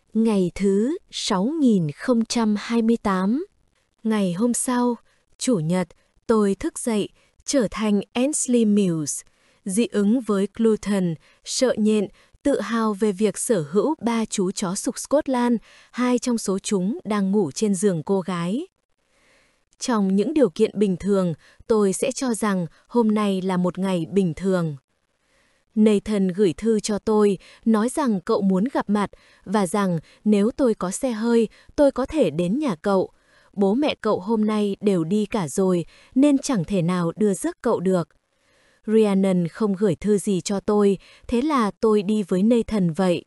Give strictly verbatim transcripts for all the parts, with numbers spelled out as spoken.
Ngày thứ sáu nghìn không trăm hai mươi tám. Ngày hôm sau, Chủ nhật, tôi thức dậy, trở thành Ainsley Mills, dị ứng với gluten, sợ nhện, tự hào về việc sở hữu ba chú chó sục Scotland, hai trong số chúng đang ngủ trên giường cô gái. Trong những điều kiện bình thường, tôi sẽ cho rằng hôm nay là một ngày bình thường. Nathan gửi thư cho tôi, nói rằng cậu muốn gặp mặt và rằng nếu tôi có xe hơi, tôi có thể đến nhà cậu. Bố mẹ cậu hôm nay đều đi cả rồi, nên chẳng thể nào đưa rước cậu được. Rhiannon không gửi thư gì cho tôi, thế là tôi đi với Nathan vậy.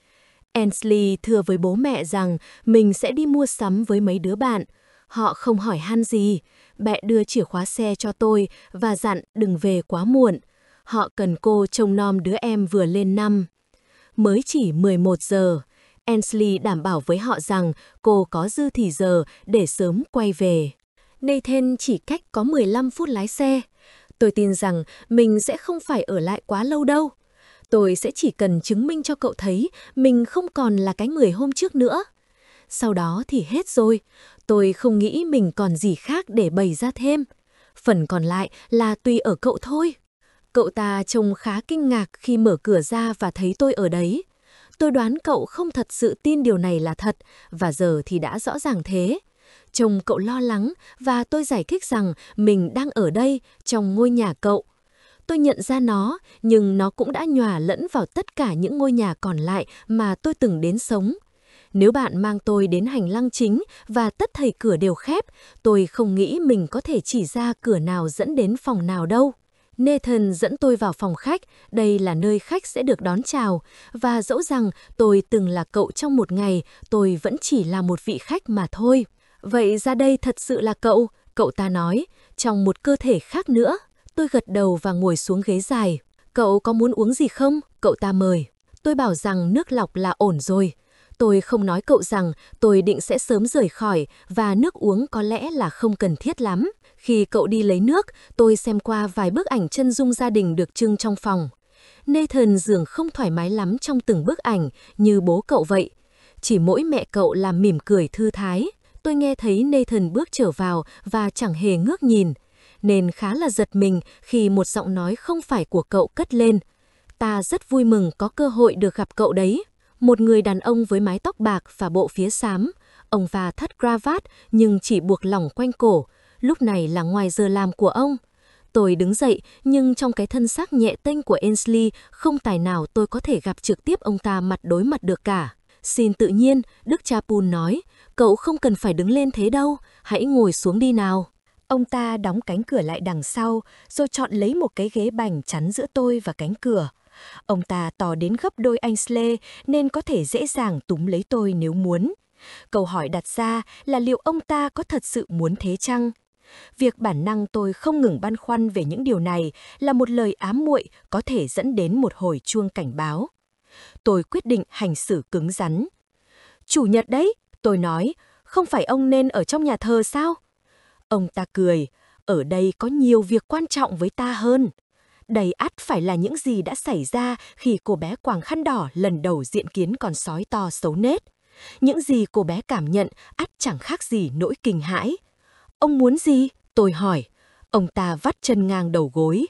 Ainsley thưa với bố mẹ rằng mình sẽ đi mua sắm với mấy đứa bạn. Họ không hỏi han gì. Mẹ đưa chìa khóa xe cho tôi và dặn đừng về quá muộn. Họ cần cô trông nom đứa em vừa lên năm. Mới chỉ mười một giờ, Ainsley đảm bảo với họ rằng cô có dư thì giờ để sớm quay về. Nathan chỉ cách có mười lăm phút lái xe. Tôi tin rằng mình sẽ không phải ở lại quá lâu đâu. Tôi sẽ chỉ cần chứng minh cho cậu thấy mình không còn là cái người hôm trước nữa. Sau đó thì hết rồi. Tôi không nghĩ mình còn gì khác để bày ra thêm. Phần còn lại là tùy ở cậu thôi. Cậu ta trông khá kinh ngạc khi mở cửa ra và thấy tôi ở đấy. Tôi đoán cậu không thật sự tin điều này là thật, và giờ thì đã rõ ràng thế. Trông cậu lo lắng và tôi giải thích rằng mình đang ở đây, trong ngôi nhà cậu. Tôi nhận ra nó, nhưng nó cũng đã nhòa lẫn vào tất cả những ngôi nhà còn lại mà tôi từng đến sống. Nếu bạn mang tôi đến hành lang chính và tất thảy cửa đều khép, tôi không nghĩ mình có thể chỉ ra cửa nào dẫn đến phòng nào đâu. Nathan dẫn tôi vào phòng khách, đây là nơi khách sẽ được đón chào, và dẫu rằng tôi từng là cậu trong một ngày, tôi vẫn chỉ là một vị khách mà thôi. Vậy ra đây thật sự là cậu, cậu ta nói, trong một cơ thể khác nữa. Tôi gật đầu và ngồi xuống ghế dài. Cậu có muốn uống gì không? Cậu ta mời. Tôi bảo rằng nước lọc là ổn rồi. Tôi không nói cậu rằng tôi định sẽ sớm rời khỏi và nước uống có lẽ là không cần thiết lắm. Khi cậu đi lấy nước, tôi xem qua vài bức ảnh chân dung gia đình được trưng trong phòng. Nathan dường không thoải mái lắm trong từng bức ảnh, như bố cậu vậy. Chỉ mỗi mẹ cậu làm mỉm cười thư thái. Tôi nghe thấy Nathan bước trở vào và chẳng hề ngước nhìn, nên khá là giật mình khi một giọng nói không phải của cậu cất lên. Ta rất vui mừng có cơ hội được gặp cậu đấy. Một người đàn ông với mái tóc bạc và bộ phía xám. Ông và thắt cravat nhưng chỉ buộc lỏng quanh cổ. Lúc này là ngoài giờ làm của ông. Tôi đứng dậy, nhưng trong cái thân xác nhẹ tênh của Ainsley, không tài nào tôi có thể gặp trực tiếp ông ta mặt đối mặt được cả. Xin tự nhiên, Đức cha Poole nói, cậu không cần phải đứng lên thế đâu, hãy ngồi xuống đi nào. Ông ta đóng cánh cửa lại đằng sau, rồi chọn lấy một cái ghế bành chắn giữa tôi và cánh cửa. Ông ta to đến gấp đôi Ainsley nên có thể dễ dàng túm lấy tôi nếu muốn. Câu hỏi đặt ra là liệu ông ta có thật sự muốn thế chăng? Việc bản năng tôi không ngừng băn khoăn về những điều này là một lời ám muội có thể dẫn đến một hồi chuông cảnh báo. Tôi quyết định hành xử cứng rắn. Chủ nhật đấy, tôi nói, không phải ông nên ở trong nhà thờ sao? Ông ta cười, ở đây có nhiều việc quan trọng với ta hơn. Đầy ắt phải là những gì đã xảy ra khi cô bé quàng khăn đỏ lần đầu diện kiến con sói to xấu nết. Những gì cô bé cảm nhận ắt chẳng khác gì nỗi kinh hãi. Ông muốn gì? Tôi hỏi. Ông ta vắt chân ngang đầu gối.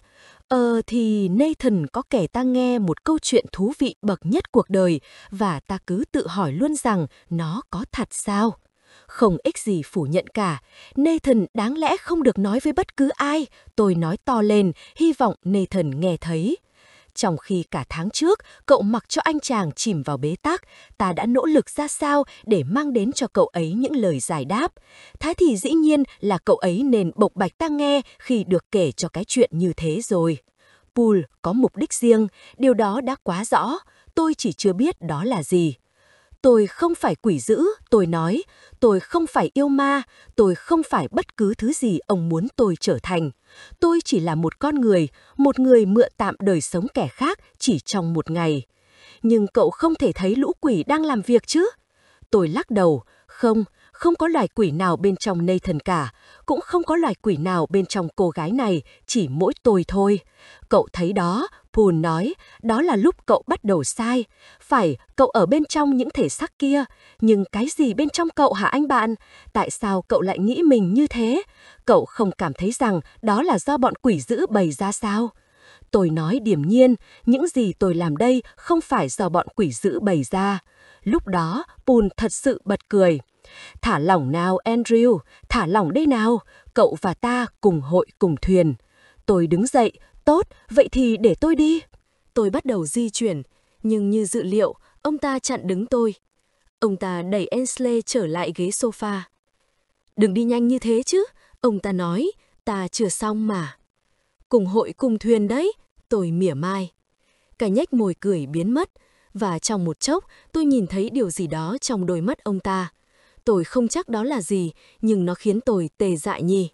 Ờ thì Nathan có kể ta nghe một câu chuyện thú vị bậc nhất cuộc đời và ta cứ tự hỏi luôn rằng nó có thật sao? Không ích gì phủ nhận cả. Nathan đáng lẽ không được nói với bất cứ ai. Tôi nói to lên, hy vọng Nathan nghe thấy. Trong khi cả tháng trước, cậu mặc cho anh chàng chìm vào bế tắc, ta đã nỗ lực ra sao để mang đến cho cậu ấy những lời giải đáp. Thế thì dĩ nhiên là cậu ấy nên bộc bạch ta nghe khi được kể cho cái chuyện như thế rồi. Poole có mục đích riêng, điều đó đã quá rõ, tôi chỉ chưa biết đó là gì. Tôi không phải quỷ dữ, tôi nói, tôi không phải yêu ma, tôi không phải bất cứ thứ gì ông muốn tôi trở thành. Tôi chỉ là một con người, một người mượn tạm đời sống kẻ khác chỉ trong một ngày. Nhưng cậu không thể thấy lũ quỷ đang làm việc chứ? Tôi lắc đầu, không, không có loài quỷ nào bên trong Nathan cả, cũng không có loài quỷ nào bên trong cô gái này, chỉ mỗi tôi thôi. Cậu thấy đó, Paul nói, đó là lúc cậu bắt đầu sai. Phải, cậu ở bên trong những thể xác kia. Nhưng cái gì bên trong cậu hả anh bạn? Tại sao cậu lại nghĩ mình như thế? Cậu không cảm thấy rằng đó là do bọn quỷ dữ bày ra sao? Tôi nói điềm nhiên, những gì tôi làm đây không phải do bọn quỷ dữ bày ra. Lúc đó, Paul thật sự bật cười. Thả lỏng nào Andrew, thả lỏng đây nào, cậu và ta cùng hội cùng thuyền. Tôi đứng dậy, tốt, vậy thì để tôi đi. Tôi bắt đầu di chuyển, nhưng như dự liệu, ông ta chặn đứng tôi. Ông ta đẩy Ainsley trở lại ghế sofa. Đừng đi nhanh như thế chứ, ông ta nói, ta chưa xong mà. Cùng hội cùng thuyền đấy, tôi mỉa mai. Cái nhếch môi cười biến mất, và trong một chốc tôi nhìn thấy điều gì đó trong đôi mắt ông ta. Tôi không chắc đó là gì, nhưng nó khiến tôi tê dại nhì.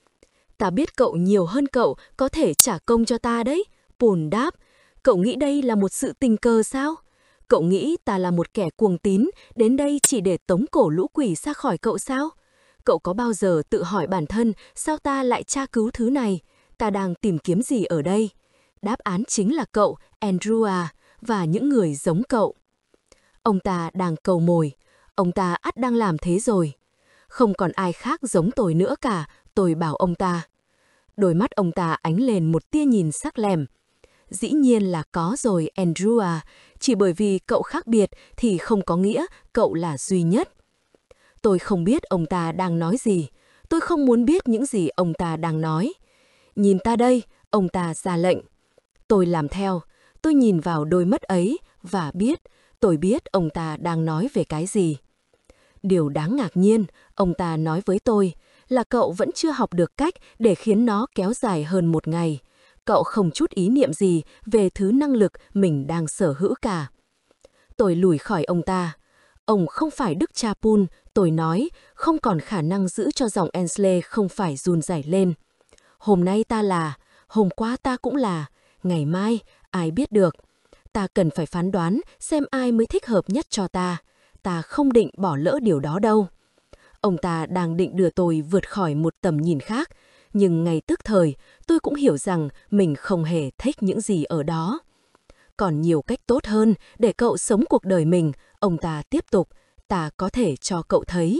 Ta biết cậu nhiều hơn cậu có thể trả công cho ta đấy, Paul đáp. Cậu nghĩ đây là một sự tình cờ sao? Cậu nghĩ ta là một kẻ cuồng tín, đến đây chỉ để tống cổ lũ quỷ ra khỏi cậu sao? Cậu có bao giờ tự hỏi bản thân sao ta lại tra cứu thứ này? Ta đang tìm kiếm gì ở đây? Đáp án chính là cậu, Andrew à, và những người giống cậu. Ông ta đang cầu mồi. Ông ta ắt đang làm thế rồi. Không còn ai khác giống tôi nữa cả, tôi bảo ông ta. Đôi mắt ông ta ánh lên một tia nhìn sắc lẻm. Dĩ nhiên là có rồi, Andrew à. Chỉ bởi vì cậu khác biệt thì không có nghĩa cậu là duy nhất. Tôi không biết ông ta đang nói gì. Tôi không muốn biết những gì ông ta đang nói. Nhìn ta đây, ông ta ra lệnh. Tôi làm theo. Tôi nhìn vào đôi mắt ấy và biết, tôi biết ông ta đang nói về cái gì. Điều đáng ngạc nhiên, ông ta nói với tôi là cậu vẫn chưa học được cách để khiến nó kéo dài hơn một ngày. Cậu không chút ý niệm gì về thứ năng lực mình đang sở hữu cả. Tôi lùi khỏi ông ta. Ông không phải Đức cha Paul, tôi nói, không còn khả năng giữ cho giọng Ainsley không phải run rẩy lên. Hôm nay ta là, hôm qua ta cũng là, ngày mai, ai biết được. Ta cần phải phán đoán xem ai mới thích hợp nhất cho ta. Ta không định bỏ lỡ điều đó đâu. Ông ta đang định đưa tôi vượt khỏi một tầm nhìn khác, nhưng ngay tức thời tôi cũng hiểu rằng mình không hề thích những gì ở đó. Còn nhiều cách tốt hơn để cậu sống cuộc đời mình, ông ta tiếp tục, ta có thể cho cậu thấy.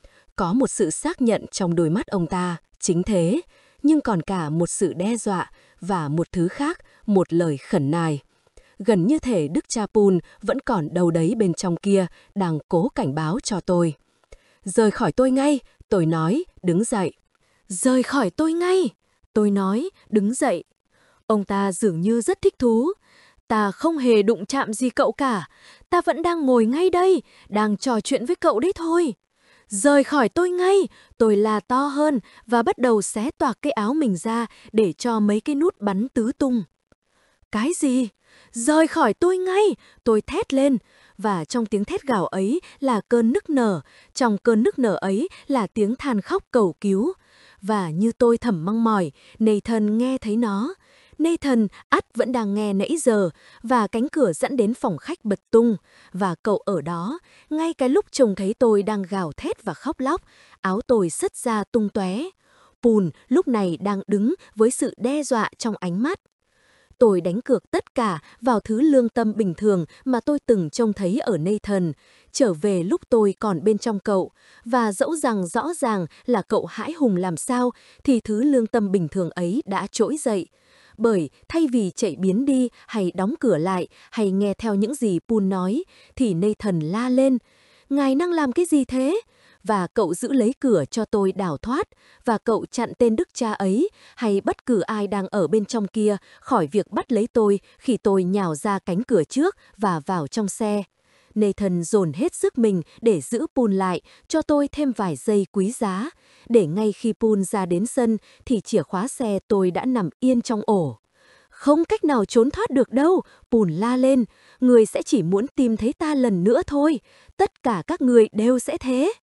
Có một sự xác nhận trong đôi mắt ông ta, chính thế, nhưng còn cả một sự đe dọa và một thứ khác, một lời khẩn nài. Gần như thể Đức cha Paul vẫn còn đâu đấy bên trong kia, đang cố cảnh báo cho tôi. Rời khỏi tôi ngay, tôi nói, đứng dậy. Rời khỏi tôi ngay, tôi nói, đứng dậy. Ông ta dường như rất thích thú. Ta không hề đụng chạm gì cậu cả. Ta vẫn đang ngồi ngay đây, đang trò chuyện với cậu đấy thôi. Rời khỏi tôi ngay, tôi la to hơn và bắt đầu xé toạc cái áo mình ra để cho mấy cái nút bắn tứ tung. Cái gì? Rời khỏi tôi ngay, tôi thét lên. Và trong tiếng thét gào ấy là cơn nức nở, trong cơn nức nở ấy là tiếng than khóc cầu cứu. Và như tôi thầm mong mỏi, Nathan nghe thấy nó. Nathan ắt vẫn đang nghe nãy giờ, và cánh cửa dẫn đến phòng khách bật tung. Và cậu ở đó, ngay cái lúc trông thấy tôi đang gào thét và khóc lóc, áo tôi sứt ra tung tóe. Paul lúc này đang đứng với sự đe dọa trong ánh mắt. Tôi đánh cược tất cả vào thứ lương tâm bình thường mà tôi từng trông thấy ở Nathan, trở về lúc tôi còn bên trong cậu. Và dẫu rằng rõ ràng là cậu hãi hùng làm sao, thì thứ lương tâm bình thường ấy đã trỗi dậy. Bởi thay vì chạy biến đi hay đóng cửa lại hay nghe theo những gì Paul nói, thì Nathan la lên, ngài năng làm cái gì thế? Và cậu giữ lấy cửa cho tôi đào thoát, và cậu chặn tên đức cha ấy hay bất cứ ai đang ở bên trong kia khỏi việc bắt lấy tôi khi tôi nhào ra cánh cửa trước và vào trong xe. Nathan dồn hết sức mình để giữ Paul lại, cho tôi thêm vài giây quý giá, để ngay khi Paul ra đến sân thì chìa khóa xe tôi đã nằm yên trong ổ. Không cách nào trốn thoát được đâu, Paul la lên, người sẽ chỉ muốn tìm thấy ta lần nữa thôi, tất cả các người đều sẽ thế.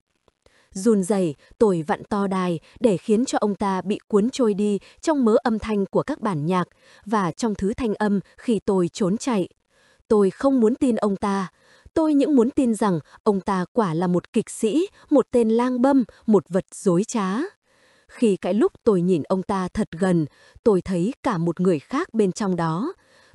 Run rẩy, tôi vặn to đài để khiến cho ông ta bị cuốn trôi đi trong mớ âm thanh của các bản nhạc và trong thứ thanh âm khi tôi trốn chạy. Tôi không muốn tin ông ta. Tôi những muốn tin rằng ông ta quả là một kịch sĩ, một tên lang băm, một vật dối trá. Khi cái lúc tôi nhìn ông ta thật gần, tôi thấy cả một người khác bên trong đó.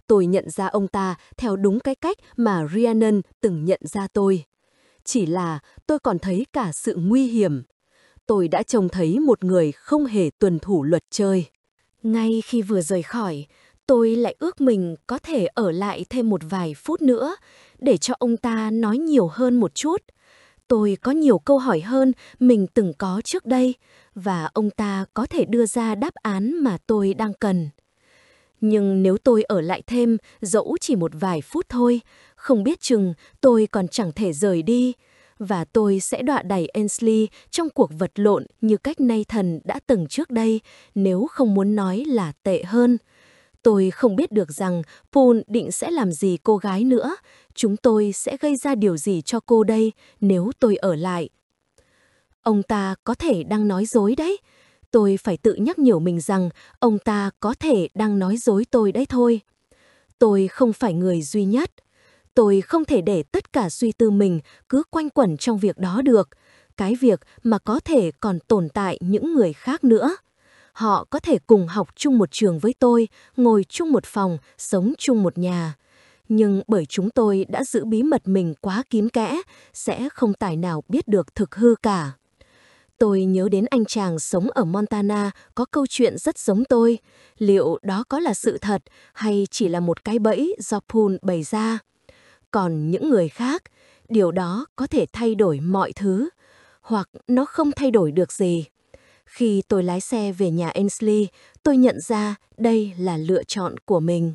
tôi nhận ra ông ta theo đúng cái cách mà Rhiannon từng nhận ra tôi. Chỉ là tôi còn thấy cả sự nguy hiểm. Tôi đã trông thấy một người không hề tuân thủ luật chơi. Ngay khi vừa rời khỏi, tôi lại ước mình có thể ở lại thêm một vài phút nữa để cho ông ta nói nhiều hơn một chút. Tôi có nhiều câu hỏi hơn mình từng có trước đây và ông ta có thể đưa ra đáp án mà tôi đang cần. Nhưng nếu tôi ở lại thêm, dẫu chỉ một vài phút thôi, không biết chừng tôi còn chẳng thể rời đi. Và tôi sẽ đọa đày Ainsley trong cuộc vật lộn như cách Nathan đã từng trước đây, nếu không muốn nói là tệ hơn. Tôi không biết được rằng Paul định sẽ làm gì cô gái nữa. Chúng tôi sẽ gây ra điều gì cho cô đây nếu tôi ở lại. Ông ta có thể đang nói dối đấy. Tôi phải tự nhắc nhở mình rằng ông ta có thể đang nói dối tôi đấy thôi. Tôi không phải người duy nhất. Tôi không thể để tất cả suy tư mình cứ quanh quẩn trong việc đó được. Cái việc mà có thể còn tồn tại những người khác nữa. Họ có thể cùng học chung một trường với tôi, ngồi chung một phòng, sống chung một nhà. Nhưng bởi chúng tôi đã giữ bí mật mình quá kín kẽ, sẽ không tài nào biết được thực hư cả. Tôi nhớ đến anh chàng sống ở Montana có câu chuyện rất giống tôi. Liệu đó có là sự thật hay chỉ là một cái bẫy do Paul bày ra? Còn những người khác, điều đó có thể thay đổi mọi thứ, hoặc nó không thay đổi được gì. Khi tôi lái xe về nhà Ainsley, tôi nhận ra đây là lựa chọn của mình.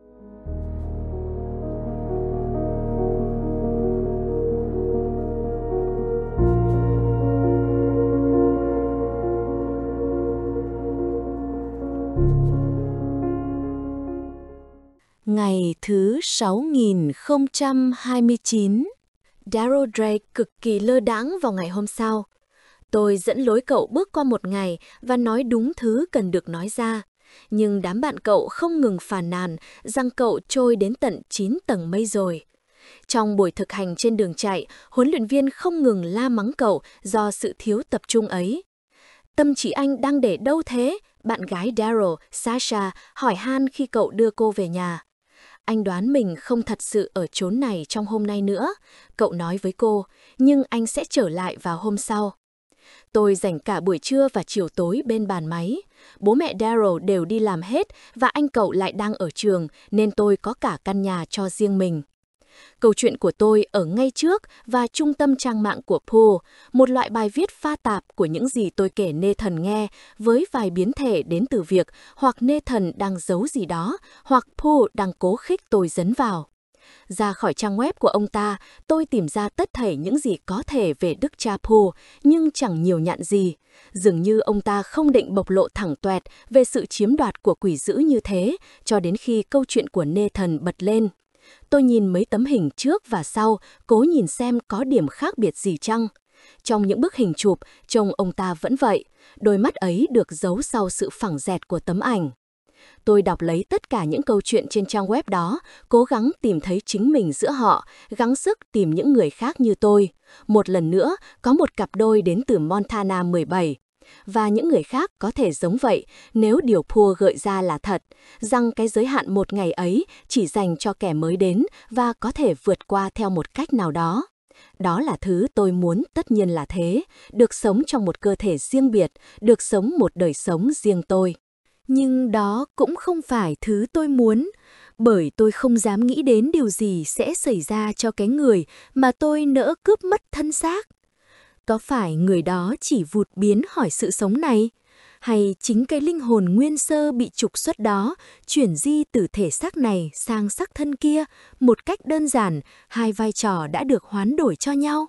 Ngày thứ sáu nghìn không trăm hai mươi chín, Daryl Drake cực kỳ lơ đãng vào ngày hôm sau. Tôi dẫn lối cậu bước qua một ngày và nói đúng thứ cần được nói ra. Nhưng đám bạn cậu không ngừng phàn nàn rằng cậu trôi đến tận chín tầng mây rồi. Trong buổi thực hành trên đường chạy, huấn luyện viên không ngừng la mắng cậu do sự thiếu tập trung ấy. Tâm trí anh đang để đâu thế? Bạn gái Daryl, Sasha, hỏi han khi cậu đưa cô về nhà. Anh đoán mình không thật sự ở chốn này trong hôm nay nữa, cậu nói với cô, nhưng anh sẽ trở lại vào hôm sau. Tôi dành cả buổi trưa và chiều tối bên bàn máy. Bố mẹ Daryl đều đi làm hết và anh cậu lại đang ở trường nên tôi có cả căn nhà cho riêng mình. Câu chuyện của tôi ở ngay trước và trung tâm trang mạng của Paul, một loại bài viết pha tạp của những gì tôi kể Nathan nghe với vài biến thể đến từ việc hoặc Nathan đang giấu gì đó hoặc Paul đang cố khích tôi dấn vào. Ra khỏi trang web của ông ta, tôi tìm ra tất thảy những gì có thể về đức cha Paul, nhưng chẳng nhiều nhạn gì. Dường như ông ta không định bộc lộ thẳng toẹt về sự chiếm đoạt của quỷ dữ như thế, cho đến khi câu chuyện của Nathan bật lên. Tôi nhìn mấy tấm hình trước và sau, cố nhìn xem có điểm khác biệt gì chăng. Trong những bức hình chụp, trông ông ta vẫn vậy, đôi mắt ấy được giấu sau sự phẳng dẹt của tấm ảnh. Tôi đọc lấy tất cả những câu chuyện trên trang web đó, cố gắng tìm thấy chính mình giữa họ, gắng sức tìm những người khác như tôi. Một lần nữa, có một cặp đôi đến từ Montana mười bảy. Và những người khác có thể giống vậy nếu điều Paul gợi ra là thật, rằng cái giới hạn một ngày ấy chỉ dành cho kẻ mới đến và có thể vượt qua theo một cách nào đó. Đó là thứ tôi muốn, tất nhiên là thế, được sống trong một cơ thể riêng biệt, được sống một đời sống riêng tôi. Nhưng đó cũng không phải thứ tôi muốn, bởi tôi không dám nghĩ đến điều gì sẽ xảy ra cho cái người mà tôi nỡ cướp mất thân xác. Có phải người đó chỉ vụt biến khỏi sự sống này? Hay chính cái linh hồn nguyên sơ bị trục xuất đó chuyển di từ thể xác này sang xác thân kia một cách đơn giản, hai vai trò đã được hoán đổi cho nhau?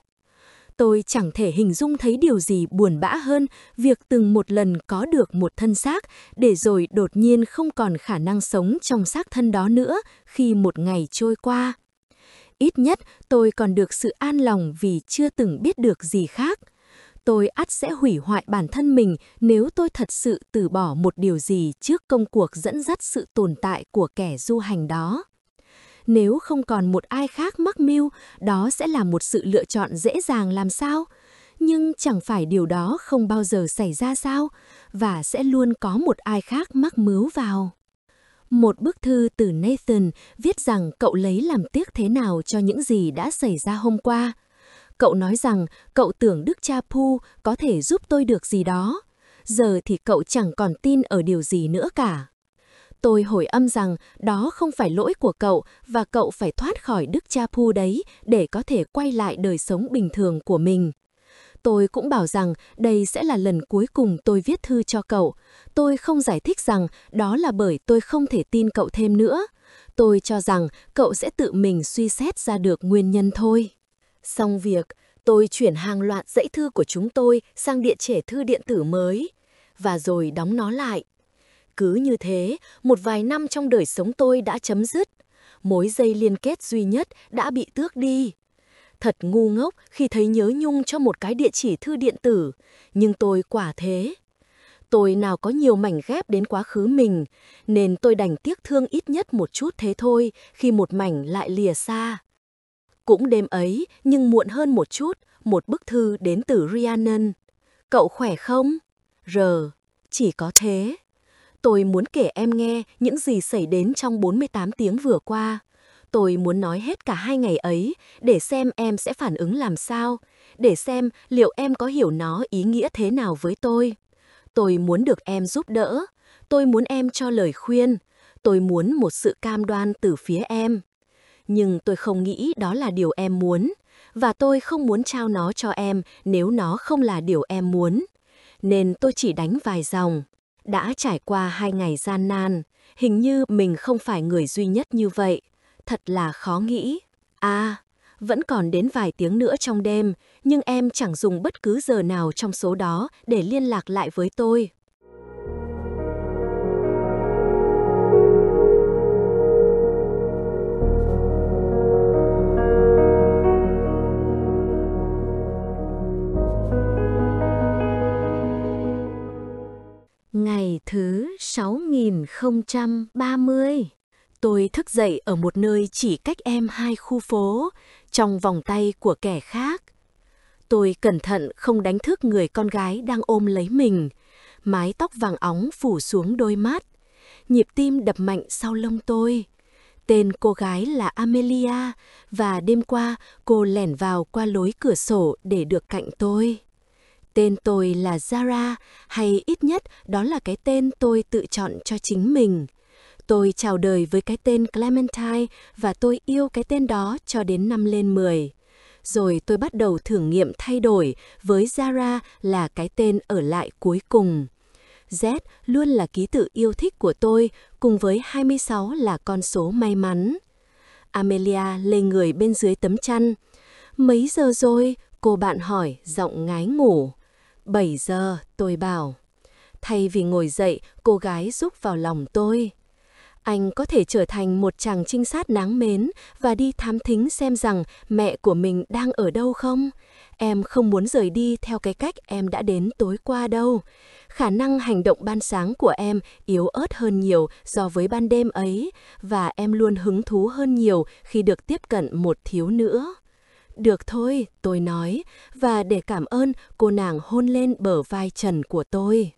Tôi chẳng thể hình dung thấy điều gì buồn bã hơn việc từng một lần có được một thân xác để rồi đột nhiên không còn khả năng sống trong xác thân đó nữa khi một ngày trôi qua. Ít nhất tôi còn được sự an lòng vì chưa từng biết được gì khác. Tôi ắt sẽ hủy hoại bản thân mình nếu tôi thật sự từ bỏ một điều gì trước công cuộc dẫn dắt sự tồn tại của kẻ du hành đó. Nếu không còn một ai khác mắc mưu, đó sẽ là một sự lựa chọn dễ dàng làm sao? Nhưng chẳng phải điều đó không bao giờ xảy ra sao? Và sẽ luôn có một ai khác mắc mưu vào. Một bức thư từ Nathan viết rằng cậu lấy làm tiếc thế nào cho những gì đã xảy ra hôm qua. Cậu nói rằng cậu tưởng Đức Cha Pu có thể giúp tôi được gì đó. Giờ thì cậu chẳng còn tin ở điều gì nữa cả. Tôi hồi âm rằng đó không phải lỗi của cậu và cậu phải thoát khỏi Đức Cha Pu đấy để có thể quay lại đời sống bình thường của mình. Tôi cũng bảo rằng đây sẽ là lần cuối cùng tôi viết thư cho cậu. Tôi không giải thích rằng đó là bởi tôi không thể tin cậu thêm nữa. Tôi cho rằng cậu sẽ tự mình suy xét ra được nguyên nhân thôi. Xong việc, tôi chuyển hàng loạt dãy thư của chúng tôi sang địa chỉ thư điện tử mới, và rồi đóng nó lại. Cứ như thế, một vài năm trong đời sống tôi đã chấm dứt. Mối dây liên kết duy nhất đã bị tước đi. Thật ngu ngốc khi thấy nhớ nhung cho một cái địa chỉ thư điện tử, nhưng tôi quả thế. Tôi nào có nhiều mảnh ghép đến quá khứ mình, nên tôi đành tiếc thương ít nhất một chút thế thôi khi một mảnh lại lìa xa. Cũng đêm ấy, nhưng muộn hơn một chút, một bức thư đến từ Rhiannon. Cậu khỏe không? R. Chỉ có thế. Tôi muốn kể em nghe những gì xảy đến trong bốn mươi tám tiếng vừa qua. Tôi muốn nói hết cả hai ngày ấy để xem em sẽ phản ứng làm sao, để xem liệu em có hiểu nó ý nghĩa thế nào với tôi. Tôi muốn được em giúp đỡ, tôi muốn em cho lời khuyên, tôi muốn một sự cam đoan từ phía em. Nhưng tôi không nghĩ đó là điều em muốn, và tôi không muốn trao nó cho em nếu nó không là điều em muốn. Nên tôi chỉ đánh vài dòng. Đã trải qua hai ngày gian nan, hình như mình không phải người duy nhất như vậy. Thật là khó nghĩ. À, vẫn còn đến vài tiếng nữa trong đêm, nhưng em chẳng dùng bất cứ giờ nào trong số đó để liên lạc lại với tôi. Ngày thứ sáu nghìn không trăm ba mươi. Tôi thức dậy ở một nơi chỉ cách em hai khu phố, trong vòng tay của kẻ khác. Tôi cẩn thận không đánh thức người con gái đang ôm lấy mình, mái tóc vàng óng phủ xuống đôi mắt, nhịp tim đập mạnh sau lông tôi. Tên cô gái là Amelia, và đêm qua cô lẻn vào qua lối cửa sổ để được cạnh tôi. Tên tôi là Zara, hay ít nhất đó là cái tên tôi tự chọn cho chính mình. Tôi chào đời với cái tên Clementine và tôi yêu cái tên đó cho đến năm lên mười. Rồi tôi bắt đầu thử nghiệm thay đổi với Zara là cái tên ở lại cuối cùng. Z luôn là ký tự yêu thích của tôi, cùng với hai mươi sáu là con số may mắn. Amelia lê người bên dưới tấm chăn. Mấy giờ rồi? Cô bạn hỏi, giọng ngái ngủ. Bảy giờ, tôi bảo. Thay vì ngồi dậy, cô gái rúc vào lòng tôi. Anh có thể trở thành một chàng trinh sát đáng mến và đi thám thính xem rằng mẹ của mình đang ở đâu không? Em không muốn rời đi theo cái cách em đã đến tối qua đâu. Khả năng hành động ban sáng của em yếu ớt hơn nhiều so với ban đêm ấy, và em luôn hứng thú hơn nhiều khi được tiếp cận một thiếu nữa. Được thôi, tôi nói, và để cảm ơn, cô nàng hôn lên bờ vai trần của tôi.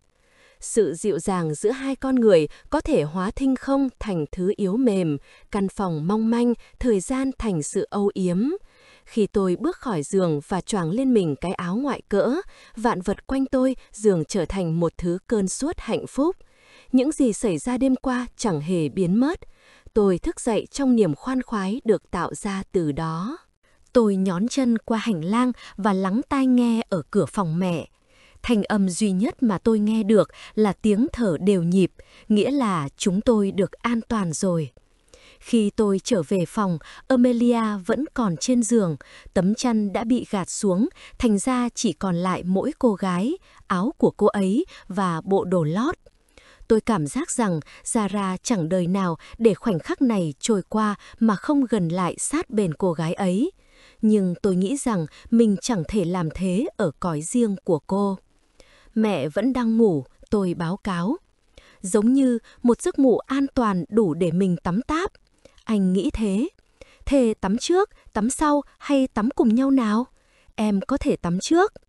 Sự dịu dàng giữa hai con người có thể hóa thinh không thành thứ yếu mềm, căn phòng mong manh, thời gian thành sự âu yếm. Khi tôi bước khỏi giường và choàng lên mình cái áo ngoại cỡ, vạn vật quanh tôi dường trở thành một thứ cơn suốt hạnh phúc. Những gì xảy ra đêm qua chẳng hề biến mất. Tôi thức dậy trong niềm khoan khoái được tạo ra từ đó. Tôi nhón chân qua hành lang và lắng tai nghe ở cửa phòng mẹ. Thanh âm duy nhất mà tôi nghe được là tiếng thở đều nhịp, nghĩa là chúng tôi được an toàn rồi. Khi tôi trở về phòng, Amelia vẫn còn trên giường, tấm chăn đã bị gạt xuống, thành ra chỉ còn lại mỗi cô gái, áo của cô ấy và bộ đồ lót. Tôi cảm giác rằng Zara chẳng đời nào để khoảnh khắc này trôi qua mà không gần lại sát bên cô gái ấy. Nhưng tôi nghĩ rằng mình chẳng thể làm thế ở cõi riêng của cô. Mẹ vẫn đang ngủ, tôi báo cáo. Giống như một giấc ngủ an toàn đủ để mình tắm táp. Anh nghĩ thế. Thế tắm trước, tắm sau hay tắm cùng nhau nào? Em có thể tắm trước.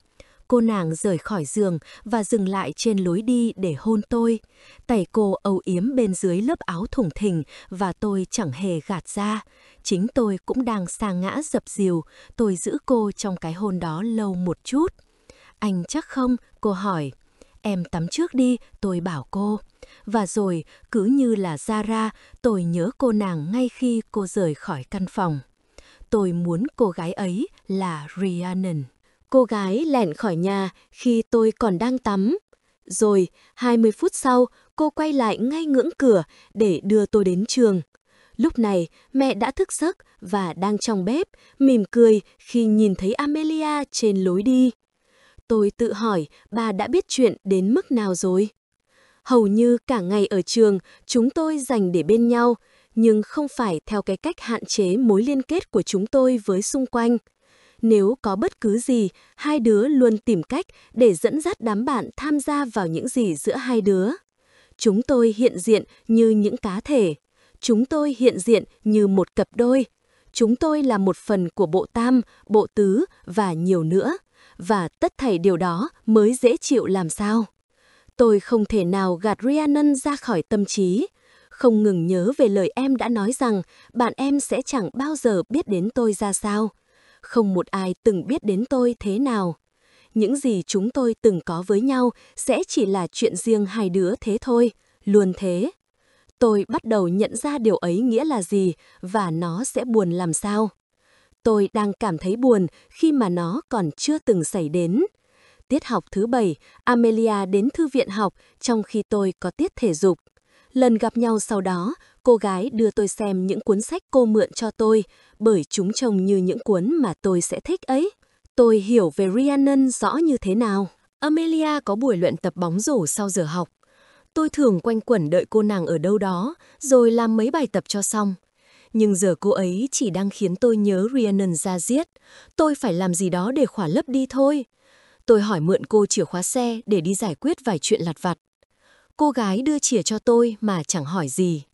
cô nàng rời khỏi giường và dừng lại trên lối đi để hôn tôi. Tay cô âu yếm bên dưới lớp áo thủng thình và tôi chẳng hề gạt ra. Chính tôi cũng đang sa ngã dập dìu, tôi giữ cô trong cái hôn đó lâu một chút. Anh chắc không? Cô hỏi. Em tắm trước đi, tôi bảo cô. Và rồi, cứ như là Zara, tôi nhớ cô nàng ngay khi cô rời khỏi căn phòng. Tôi muốn cô gái ấy là Rhiannon. Cô gái lẻn khỏi nhà khi tôi còn đang tắm. Rồi, hai mươi phút sau, cô quay lại ngay ngưỡng cửa để đưa tôi đến trường. Lúc này, mẹ đã thức giấc và đang trong bếp, mỉm cười khi nhìn thấy Amelia trên lối đi. Tôi tự hỏi bà đã biết chuyện đến mức nào rồi. Hầu như cả ngày ở trường, chúng tôi dành để bên nhau, nhưng không phải theo cái cách hạn chế mối liên kết của chúng tôi với xung quanh. Nếu có bất cứ gì, hai đứa luôn tìm cách để dẫn dắt đám bạn tham gia vào những gì giữa hai đứa. Chúng tôi hiện diện như những cá thể. Chúng tôi hiện diện như một cặp đôi. Chúng tôi là một phần của bộ tam, bộ tứ và nhiều nữa. Và tất thảy điều đó mới dễ chịu làm sao. Tôi không thể nào gạt Rhiannon ra khỏi tâm trí. Không ngừng nhớ về lời em đã nói rằng bạn em sẽ chẳng bao giờ biết đến tôi ra sao. Không một ai từng biết đến tôi thế nào. Những gì chúng tôi từng có với nhau sẽ chỉ là chuyện riêng hai đứa thế thôi, luôn thế. Tôi bắt đầu nhận ra điều ấy nghĩa là gì và nó sẽ buồn làm sao. Tôi đang cảm thấy buồn khi mà nó còn chưa từng xảy đến. Tiết học thứ bảy, Amelia đến thư viện học trong khi tôi có tiết thể dục. Lần gặp nhau sau đó, cô gái đưa tôi xem những cuốn sách cô mượn cho tôi, bởi chúng trông như những cuốn mà tôi sẽ thích ấy. Tôi hiểu về Rhiannon rõ như thế nào. Amelia có buổi luyện tập bóng rổ sau giờ học. Tôi thường quanh quẩn đợi cô nàng ở đâu đó, rồi làm mấy bài tập cho xong. Nhưng giờ cô ấy chỉ đang khiến tôi nhớ Rhiannon ra diết. Tôi phải làm gì đó để khỏa lấp đi thôi. Tôi hỏi mượn cô chìa khóa xe để đi giải quyết vài chuyện lặt vặt. Cô gái đưa chìa cho tôi mà chẳng hỏi gì.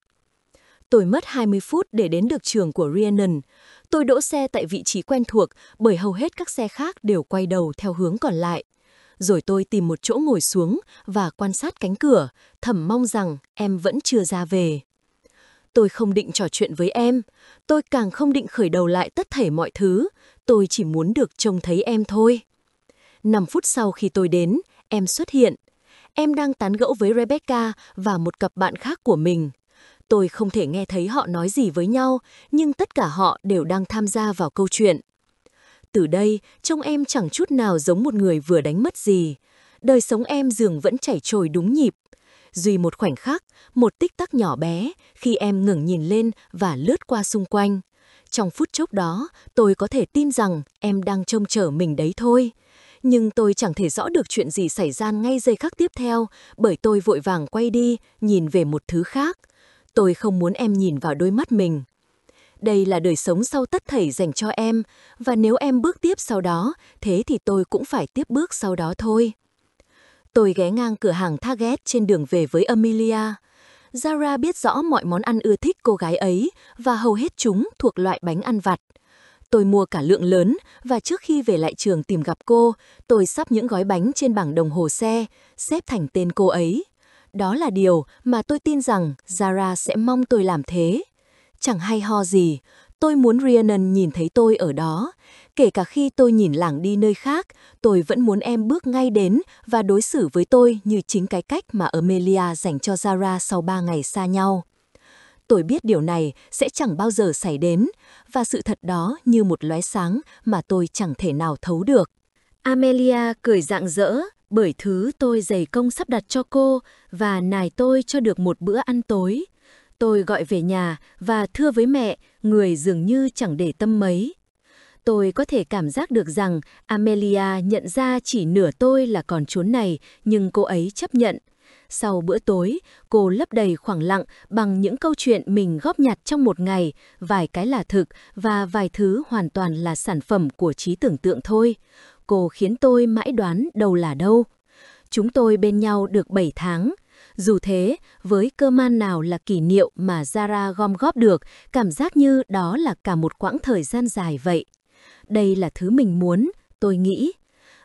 Tôi mất hai mươi phút để đến được trường của Rhiannon. Tôi đỗ xe tại vị trí quen thuộc bởi hầu hết các xe khác đều quay đầu theo hướng còn lại. Rồi tôi tìm một chỗ ngồi xuống và quan sát cánh cửa, thầm mong rằng em vẫn chưa ra về. Tôi không định trò chuyện với em, tôi càng không định khởi đầu lại tất thảy mọi thứ, tôi chỉ muốn được trông thấy em thôi. Năm phút sau khi tôi đến, em xuất hiện. Em đang tán gẫu với Rebecca và một cặp bạn khác của mình. Tôi không thể nghe thấy họ nói gì với nhau, nhưng tất cả họ đều đang tham gia vào câu chuyện. Từ đây, trông em chẳng chút nào giống một người vừa đánh mất gì. Đời sống em dường vẫn chảy trôi đúng nhịp. Duy một khoảnh khắc, một tích tắc nhỏ bé, khi em ngẩng nhìn lên và lướt qua xung quanh. Trong phút chốc đó, tôi có thể tin rằng em đang trông chờ mình đấy thôi. Nhưng tôi chẳng thể rõ được chuyện gì xảy ra ngay giây khắc tiếp theo, bởi tôi vội vàng quay đi, nhìn về một thứ khác. Tôi không muốn em nhìn vào đôi mắt mình. Đây là đời sống sau tất thảy dành cho em, và nếu em bước tiếp sau đó, thế thì tôi cũng phải tiếp bước sau đó thôi. Tôi ghé ngang cửa hàng Target trên đường về với Amelia. Zara biết rõ mọi món ăn ưa thích cô gái ấy, và hầu hết chúng thuộc loại bánh ăn vặt. Tôi mua cả lượng lớn, và trước khi về lại trường tìm gặp cô, tôi sắp những gói bánh trên bảng đồng hồ xe, xếp thành tên cô ấy. Đó là điều mà tôi tin rằng Zara sẽ mong tôi làm thế. Chẳng hay ho gì, tôi muốn Rhiannon nhìn thấy tôi ở đó. Kể cả khi tôi nhìn lảng đi nơi khác, tôi vẫn muốn em bước ngay đến và đối xử với tôi như chính cái cách mà Amelia dành cho Zara sau ba ngày xa nhau. Tôi biết điều này sẽ chẳng bao giờ xảy đến, và sự thật đó như một lóe sáng mà tôi chẳng thể nào thấu được. Amelia cười rạng rỡ bởi thứ tôi dày công sắp đặt cho cô và nài tôi cho được một bữa ăn tối. Tôi gọi về nhà và thưa với mẹ, người dường như chẳng để tâm mấy. Tôi có thể cảm giác được rằng Amelia nhận ra chỉ nửa tôi là còn chốn này, nhưng cô ấy chấp nhận. Sau bữa tối, cô lấp đầy khoảng lặng bằng những câu chuyện mình góp nhặt trong một ngày, vài cái là thực và vài thứ hoàn toàn là sản phẩm của trí tưởng tượng thôi. Cô khiến tôi mãi đoán đâu là đâu. Chúng tôi bên nhau được bảy tháng. Dù thế, với cơ man nào là kỷ niệm mà Zara gom góp được, cảm giác như đó là cả một quãng thời gian dài vậy. Đây là thứ mình muốn, tôi nghĩ.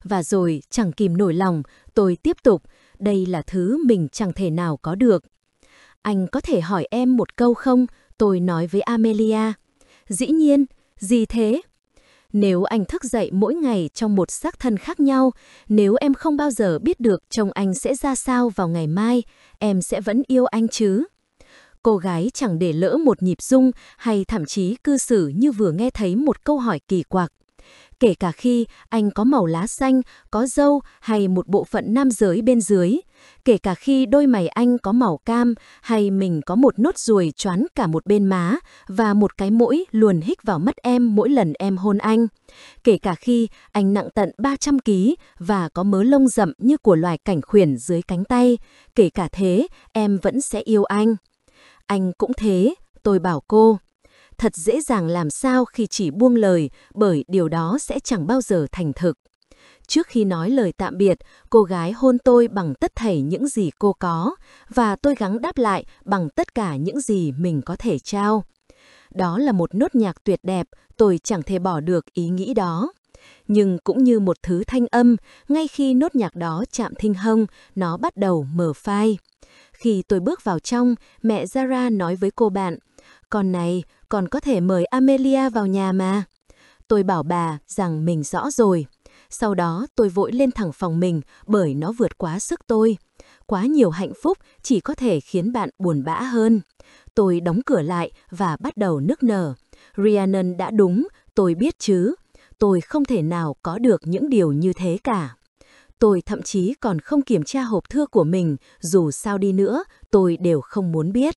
Và rồi chẳng kìm nổi lòng, tôi tiếp tục, đây là thứ mình chẳng thể nào có được. Anh có thể hỏi em một câu không? Tôi nói với Amelia. Dĩ nhiên, gì thế? Nếu anh thức dậy mỗi ngày trong một xác thân khác nhau, nếu em không bao giờ biết được chồng anh sẽ ra sao vào ngày mai, em sẽ vẫn yêu anh chứ? Cô gái chẳng để lỡ một nhịp rung hay thậm chí cư xử như vừa nghe thấy một câu hỏi kỳ quặc. Kể cả khi anh có màu lá xanh, có râu hay một bộ phận nam giới bên dưới, kể cả khi đôi mày anh có màu cam hay mình có một nốt ruồi choán cả một bên má và một cái mũi luồn hích vào mắt em mỗi lần em hôn anh, kể cả khi anh nặng tận ba trăm ki lô gam và có mớ lông rậm như của loài cảnh khuyển dưới cánh tay, kể cả thế em vẫn sẽ yêu anh. Anh cũng thế, tôi bảo cô. Thật dễ dàng làm sao khi chỉ buông lời, bởi điều đó sẽ chẳng bao giờ thành thực. Trước khi nói lời tạm biệt, cô gái hôn tôi bằng tất thảy những gì cô có, và tôi gắng đáp lại bằng tất cả những gì mình có thể trao. Đó là một nốt nhạc tuyệt đẹp, tôi chẳng thể bỏ được ý nghĩ đó. Nhưng cũng như một thứ thanh âm, ngay khi nốt nhạc đó chạm thinh hông, nó bắt đầu mở phai. Khi tôi bước vào trong, mẹ Zara nói với cô bạn, con này, con có thể mời Amelia vào nhà mà. Tôi bảo bà rằng mình rõ rồi. Sau đó tôi vội lên thẳng phòng mình bởi nó vượt quá sức tôi. Quá nhiều hạnh phúc chỉ có thể khiến bạn buồn bã hơn. Tôi đóng cửa lại và bắt đầu nức nở. Rhiannon đã đúng, tôi biết chứ. Tôi không thể nào có được những điều như thế cả. Tôi thậm chí còn không kiểm tra hộp thư của mình, dù sao đi nữa, tôi đều không muốn biết.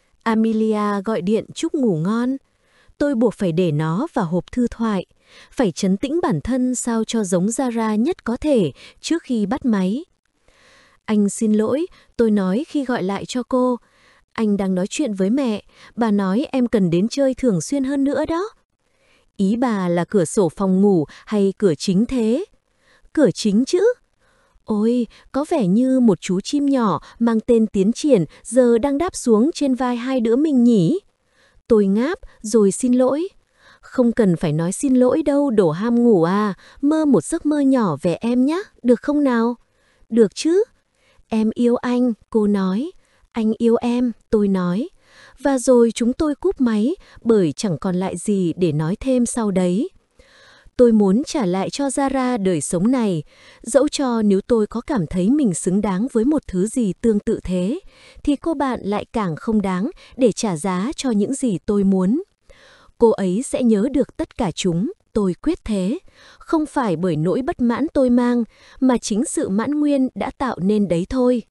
Amelia gọi điện chúc ngủ ngon. Tôi buộc phải để nó vào hộp thư thoại, phải trấn tĩnh bản thân sao cho giống Zara nhất có thể trước khi bắt máy. Anh xin lỗi, tôi nói khi gọi lại cho cô. Anh đang nói chuyện với mẹ, bà nói em cần đến chơi thường xuyên hơn nữa đó. Ý bà là cửa sổ phòng ngủ hay cửa chính thế? Cửa chính chứ? Ôi, có vẻ như một chú chim nhỏ mang tên Tiến Triển giờ đang đáp xuống trên vai hai đứa mình nhỉ? Tôi ngáp rồi xin lỗi. Không cần phải nói xin lỗi đâu, đồ ham ngủ à, mơ một giấc mơ nhỏ về em nhé, được không nào? Được chứ? Em yêu anh, cô nói. Anh yêu em, tôi nói. Và rồi chúng tôi cúp máy bởi chẳng còn lại gì để nói thêm sau đấy. Tôi muốn trả lại cho Zara đời sống này, dẫu cho nếu tôi có cảm thấy mình xứng đáng với một thứ gì tương tự thế, thì cô bạn lại càng không đáng để trả giá cho những gì tôi muốn. Cô ấy sẽ nhớ được tất cả chúng, tôi quyết thế, không phải bởi nỗi bất mãn tôi mang, mà chính sự mãn nguyên đã tạo nên đấy thôi.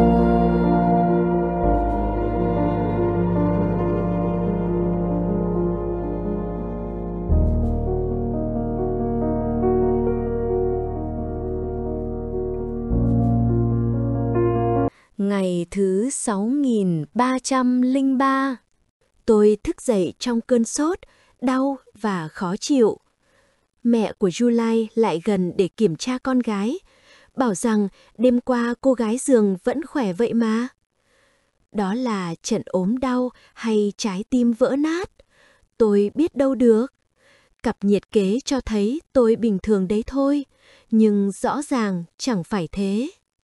Ngày thứ sáu nghìn ba trăm lẻ ba, tôi thức dậy trong cơn sốt, đau và khó chịu. Mẹ của July lại gần để kiểm tra con gái, bảo rằng đêm qua cô gái giường vẫn khỏe vậy mà. Đó là trận ốm đau hay trái tim vỡ nát? Tôi biết đâu được. Cặp nhiệt kế cho thấy tôi bình thường đấy thôi, nhưng rõ ràng chẳng phải thế.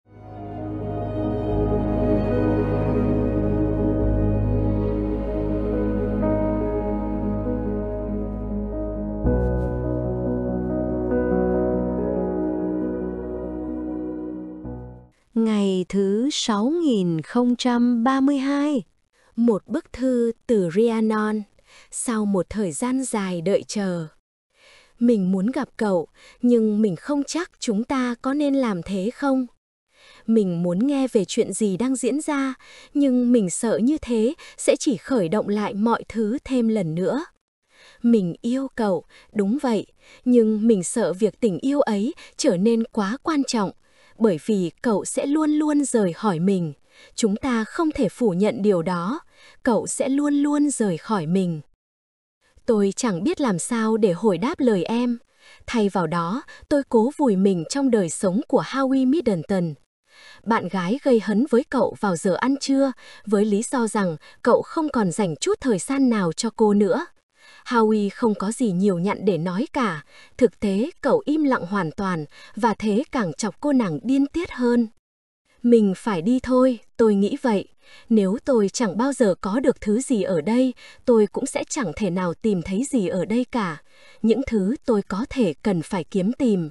Ngày thứ sáu nghìn không trăm ba mươi hai, một bức thư từ Rhiannon sau một thời gian dài đợi chờ. Mình muốn gặp cậu, nhưng mình không chắc chúng ta có nên làm thế không. Mình muốn nghe về chuyện gì đang diễn ra, nhưng mình sợ như thế sẽ chỉ khởi động lại mọi thứ thêm lần nữa. Mình yêu cậu, đúng vậy, nhưng mình sợ việc tình yêu ấy trở nên quá quan trọng, bởi vì cậu sẽ luôn luôn rời khỏi mình. Chúng ta không thể phủ nhận điều đó, cậu sẽ luôn luôn rời khỏi mình. Tôi chẳng biết làm sao để hồi đáp lời em. Thay vào đó, tôi cố vùi mình trong đời sống của Howie Middleton. Bạn gái gây hấn với cậu vào giờ ăn trưa với lý do rằng cậu không còn dành chút thời gian nào cho cô nữa. Howie không có gì nhiều nhặn để nói cả. Thực tế, cậu im lặng hoàn toàn, và thế càng chọc cô nàng điên tiết hơn. Mình phải đi thôi, tôi nghĩ vậy. Nếu tôi chẳng bao giờ có được thứ gì ở đây, tôi cũng sẽ chẳng thể nào tìm thấy gì ở đây cả. Những thứ tôi có thể cần phải kiếm tìm.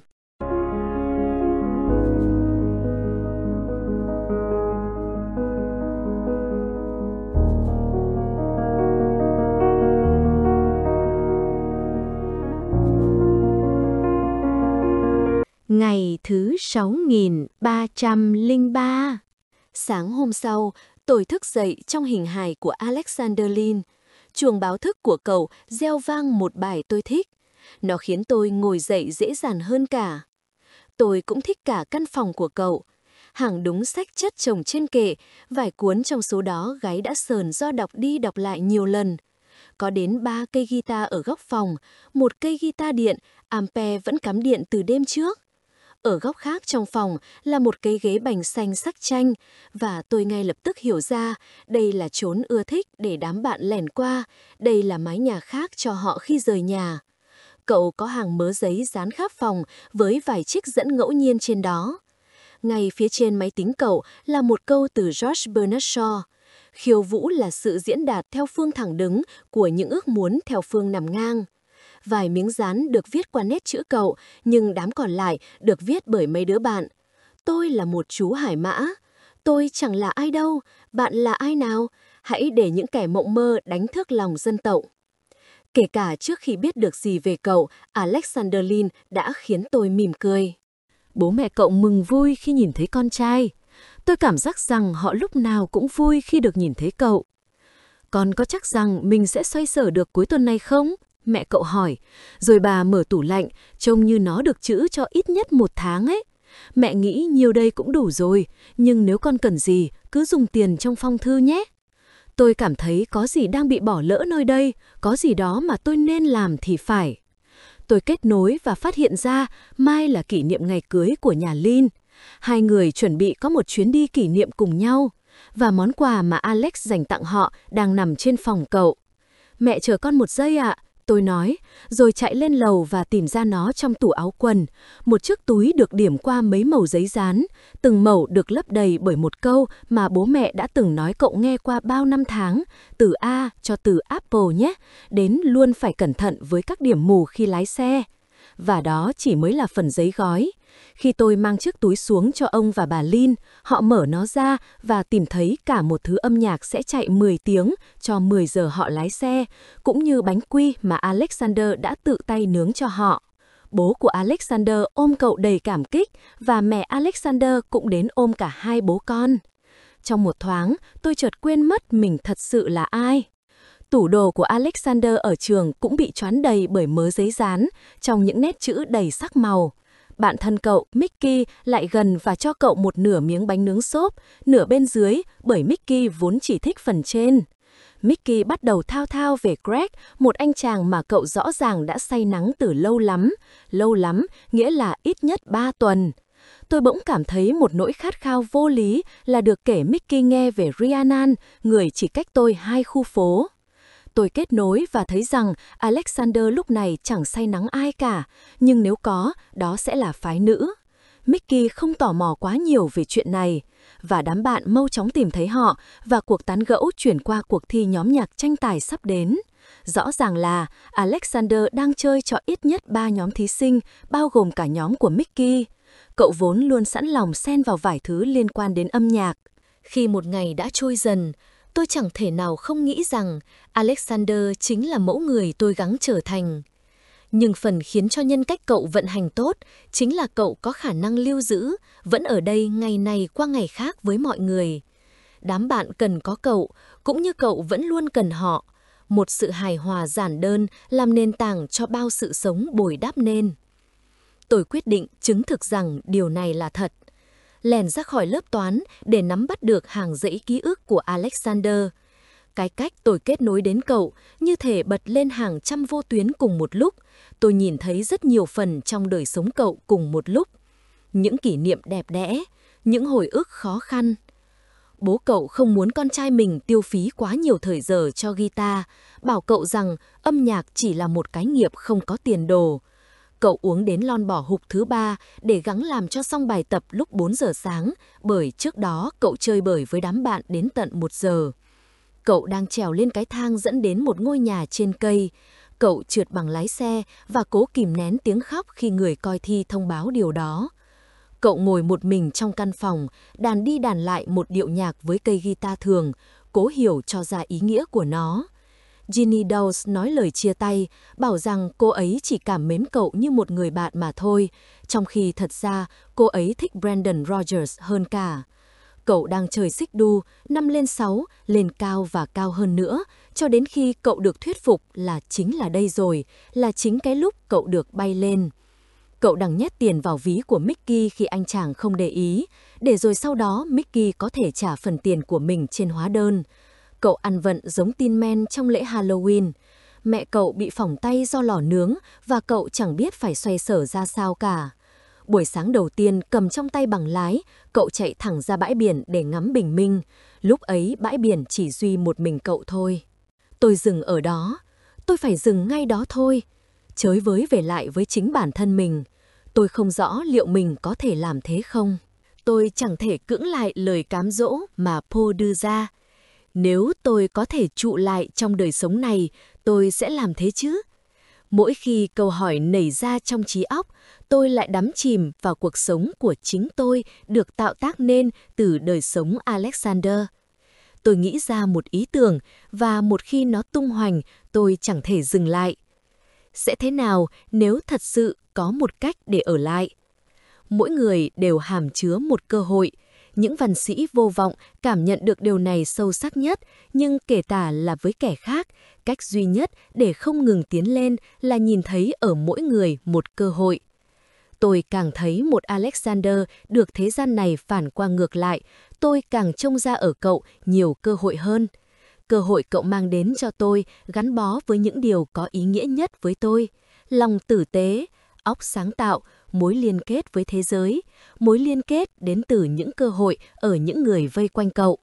Ngày thứ sáu nghìn ba trăm lẻ ba. Sáng hôm sau, tôi thức dậy trong hình hài của Alexander Lin. Chuông báo thức của cậu reo vang một bài tôi thích. Nó khiến tôi ngồi dậy dễ dàng hơn cả. Tôi cũng thích cả căn phòng của cậu. Hàng đúng sách chất chồng trên kệ, vài cuốn trong số đó gáy đã sờn do đọc đi đọc lại nhiều lần. Có đến ba cây guitar ở góc phòng, một cây guitar điện, ampere vẫn cắm điện từ đêm trước. Ở góc khác trong phòng là một cái ghế bành xanh sắc chanh, và tôi ngay lập tức hiểu ra đây là chốn ưa thích để đám bạn lẻn qua, đây là mái nhà khác cho họ khi rời nhà. Cậu có hàng mớ giấy dán khắp phòng với vài trích dẫn ngẫu nhiên trên đó. Ngay phía trên máy tính cậu là một câu từ George Bernard Shaw. Khiêu vũ là sự diễn đạt theo phương thẳng đứng của những ước muốn theo phương nằm ngang. Vài miếng dán được viết qua nét chữ cậu, nhưng đám còn lại được viết bởi mấy đứa bạn. Tôi là một chú hải mã. Tôi chẳng là ai đâu, bạn là ai nào? Hãy để những kẻ mộng mơ đánh thức lòng dân tộc. Kể cả trước khi biết được gì về cậu, Alexander Lin đã khiến tôi mỉm cười. Bố mẹ cậu mừng vui khi nhìn thấy con trai. Tôi cảm giác rằng họ lúc nào cũng vui khi được nhìn thấy cậu. Con có chắc rằng mình sẽ xoay sở được cuối tuần này không? Mẹ cậu hỏi, rồi bà mở tủ lạnh, trông như nó được trữ cho ít nhất một tháng ấy. Mẹ nghĩ nhiều đây cũng đủ rồi, nhưng nếu con cần gì, cứ dùng tiền trong phong thư nhé. Tôi cảm thấy có gì đang bị bỏ lỡ nơi đây, có gì đó mà tôi nên làm thì phải. Tôi kết nối và phát hiện ra mai là kỷ niệm ngày cưới của nhà Lin. Hai người chuẩn bị có một chuyến đi kỷ niệm cùng nhau, và món quà mà Alex dành tặng họ đang nằm trên phòng cậu. Mẹ chờ con một giây ạ. Tôi nói, rồi chạy lên lầu và tìm ra nó trong tủ áo quần. Một chiếc túi được điểm qua mấy mẩu giấy dán. Từng mẩu được lấp đầy bởi một câu mà bố mẹ đã từng nói cậu nghe qua bao năm tháng. Từ A cho từ Apple nhé, đến luôn phải cẩn thận với các điểm mù khi lái xe. Và đó chỉ mới là phần giấy gói. Khi tôi mang chiếc túi xuống cho ông và bà Lin, họ mở nó ra và tìm thấy cả một thứ âm nhạc sẽ chạy mười tiếng cho mười giờ họ lái xe, cũng như bánh quy mà Alexander đã tự tay nướng cho họ. Bố của Alexander ôm cậu đầy cảm kích, và mẹ Alexander cũng đến ôm cả hai bố con. Trong một thoáng, tôi chợt quên mất mình thật sự là ai. Tủ đồ của Alexander ở trường cũng bị choán đầy bởi mớ giấy dán, trong những nét chữ đầy sắc màu. Bạn thân cậu, Mickey, lại gần và cho cậu một nửa miếng bánh nướng xốp, nửa bên dưới, bởi Mickey vốn chỉ thích phần trên. Mickey bắt đầu thao thao về Greg, một anh chàng mà cậu rõ ràng đã say nắng từ lâu lắm. Lâu lắm, nghĩa là ít nhất ba tuần. Tôi bỗng cảm thấy một nỗi khát khao vô lý là được kể Mickey nghe về Rhiannon, người chỉ cách tôi hai khu phố. Tôi kết nối và thấy rằng Alexander lúc này chẳng say nắng ai cả, nhưng nếu có, đó sẽ là phái nữ. Mickey không tò mò quá nhiều về chuyện này, và đám bạn mau chóng tìm thấy họ, và cuộc tán gẫu chuyển qua cuộc thi nhóm nhạc tranh tài sắp đến. Rõ ràng là Alexander đang chơi cho ít nhất ba nhóm thí sinh, bao gồm cả nhóm của Mickey. Cậu vốn luôn sẵn lòng xen vào vài thứ liên quan đến âm nhạc. Khi một ngày đã trôi dần, tôi chẳng thể nào không nghĩ rằng Alexander chính là mẫu người tôi gắng trở thành. Nhưng phần khiến cho nhân cách cậu vận hành tốt chính là cậu có khả năng lưu giữ, vẫn ở đây ngày này qua ngày khác với mọi người. Đám bạn cần có cậu, cũng như cậu vẫn luôn cần họ. Một sự hài hòa giản đơn làm nền tảng cho bao sự sống bồi đắp nên. Tôi quyết định chứng thực rằng điều này là thật. Lèn ra khỏi lớp toán để nắm bắt được hàng dãy ký ức của Alexander. Cái cách tôi kết nối đến cậu như thể bật lên hàng trăm vô tuyến cùng một lúc. Tôi nhìn thấy rất nhiều phần trong đời sống cậu cùng một lúc. Những kỷ niệm đẹp đẽ, những hồi ức khó khăn. Bố cậu không muốn con trai mình tiêu phí quá nhiều thời giờ cho guitar, bảo cậu rằng âm nhạc chỉ là một cái nghiệp không có tiền đồ. Cậu uống đến lon bỏ hụp thứ ba để gắng làm cho xong bài tập lúc bốn giờ sáng, bởi trước đó cậu chơi bời với đám bạn đến tận một giờ. Cậu đang trèo lên cái thang dẫn đến một ngôi nhà trên cây. Cậu trượt bằng lái xe và cố kìm nén tiếng khóc khi người coi thi thông báo điều đó. Cậu ngồi một mình trong căn phòng, đàn đi đàn lại một điệu nhạc với cây guitar thường, cố hiểu cho ra ý nghĩa của nó. Ginny Dawes nói lời chia tay, bảo rằng cô ấy chỉ cảm mến cậu như một người bạn mà thôi, trong khi thật ra cô ấy thích Brendan Rodgers hơn cả. Cậu đang chơi xích đu, năm lên sáu, lên cao và cao hơn nữa, cho đến khi cậu được thuyết phục là chính là đây rồi, là chính cái lúc cậu được bay lên. Cậu đang nhét tiền vào ví của Mickey khi anh chàng không để ý, để rồi sau đó Mickey có thể trả phần tiền của mình trên hóa đơn. Cậu ăn vận giống Tin Man trong lễ Halloween. Mẹ cậu bị phỏng tay do lò nướng và cậu chẳng biết phải xoay sở ra sao cả. Buổi sáng đầu tiên cầm trong tay bằng lái, cậu chạy thẳng ra bãi biển để ngắm bình minh. Lúc ấy bãi biển chỉ duy một mình cậu thôi. Tôi dừng ở đó. Tôi phải dừng ngay đó thôi. Chới với về lại với chính bản thân mình. Tôi không rõ liệu mình có thể làm thế không. Tôi chẳng thể cưỡng lại lời cám dỗ mà Paul đưa ra. Nếu tôi có thể trụ lại trong đời sống này, tôi sẽ làm thế chứ? Mỗi khi câu hỏi nảy ra trong trí óc, tôi lại đắm chìm vào cuộc sống của chính tôi được tạo tác nên từ đời sống Alexander. Tôi nghĩ ra một ý tưởng và một khi nó tung hoành, tôi chẳng thể dừng lại. Sẽ thế nào nếu thật sự có một cách để ở lại? Mỗi người đều hàm chứa một cơ hội. Những văn sĩ vô vọng cảm nhận được điều này sâu sắc nhất, nhưng kể tả là với kẻ khác, cách duy nhất để không ngừng tiến lên là nhìn thấy ở mỗi người một cơ hội. Tôi càng thấy một Alexander được thế gian này phản quang ngược lại, tôi càng trông ra ở cậu nhiều cơ hội hơn. Cơ hội cậu mang đến cho tôi gắn bó với những điều có ý nghĩa nhất với tôi. Lòng tử tế, óc sáng tạo, mối liên kết với thế giới, mối liên kết đến từ những cơ hội ở những người vây quanh cậu.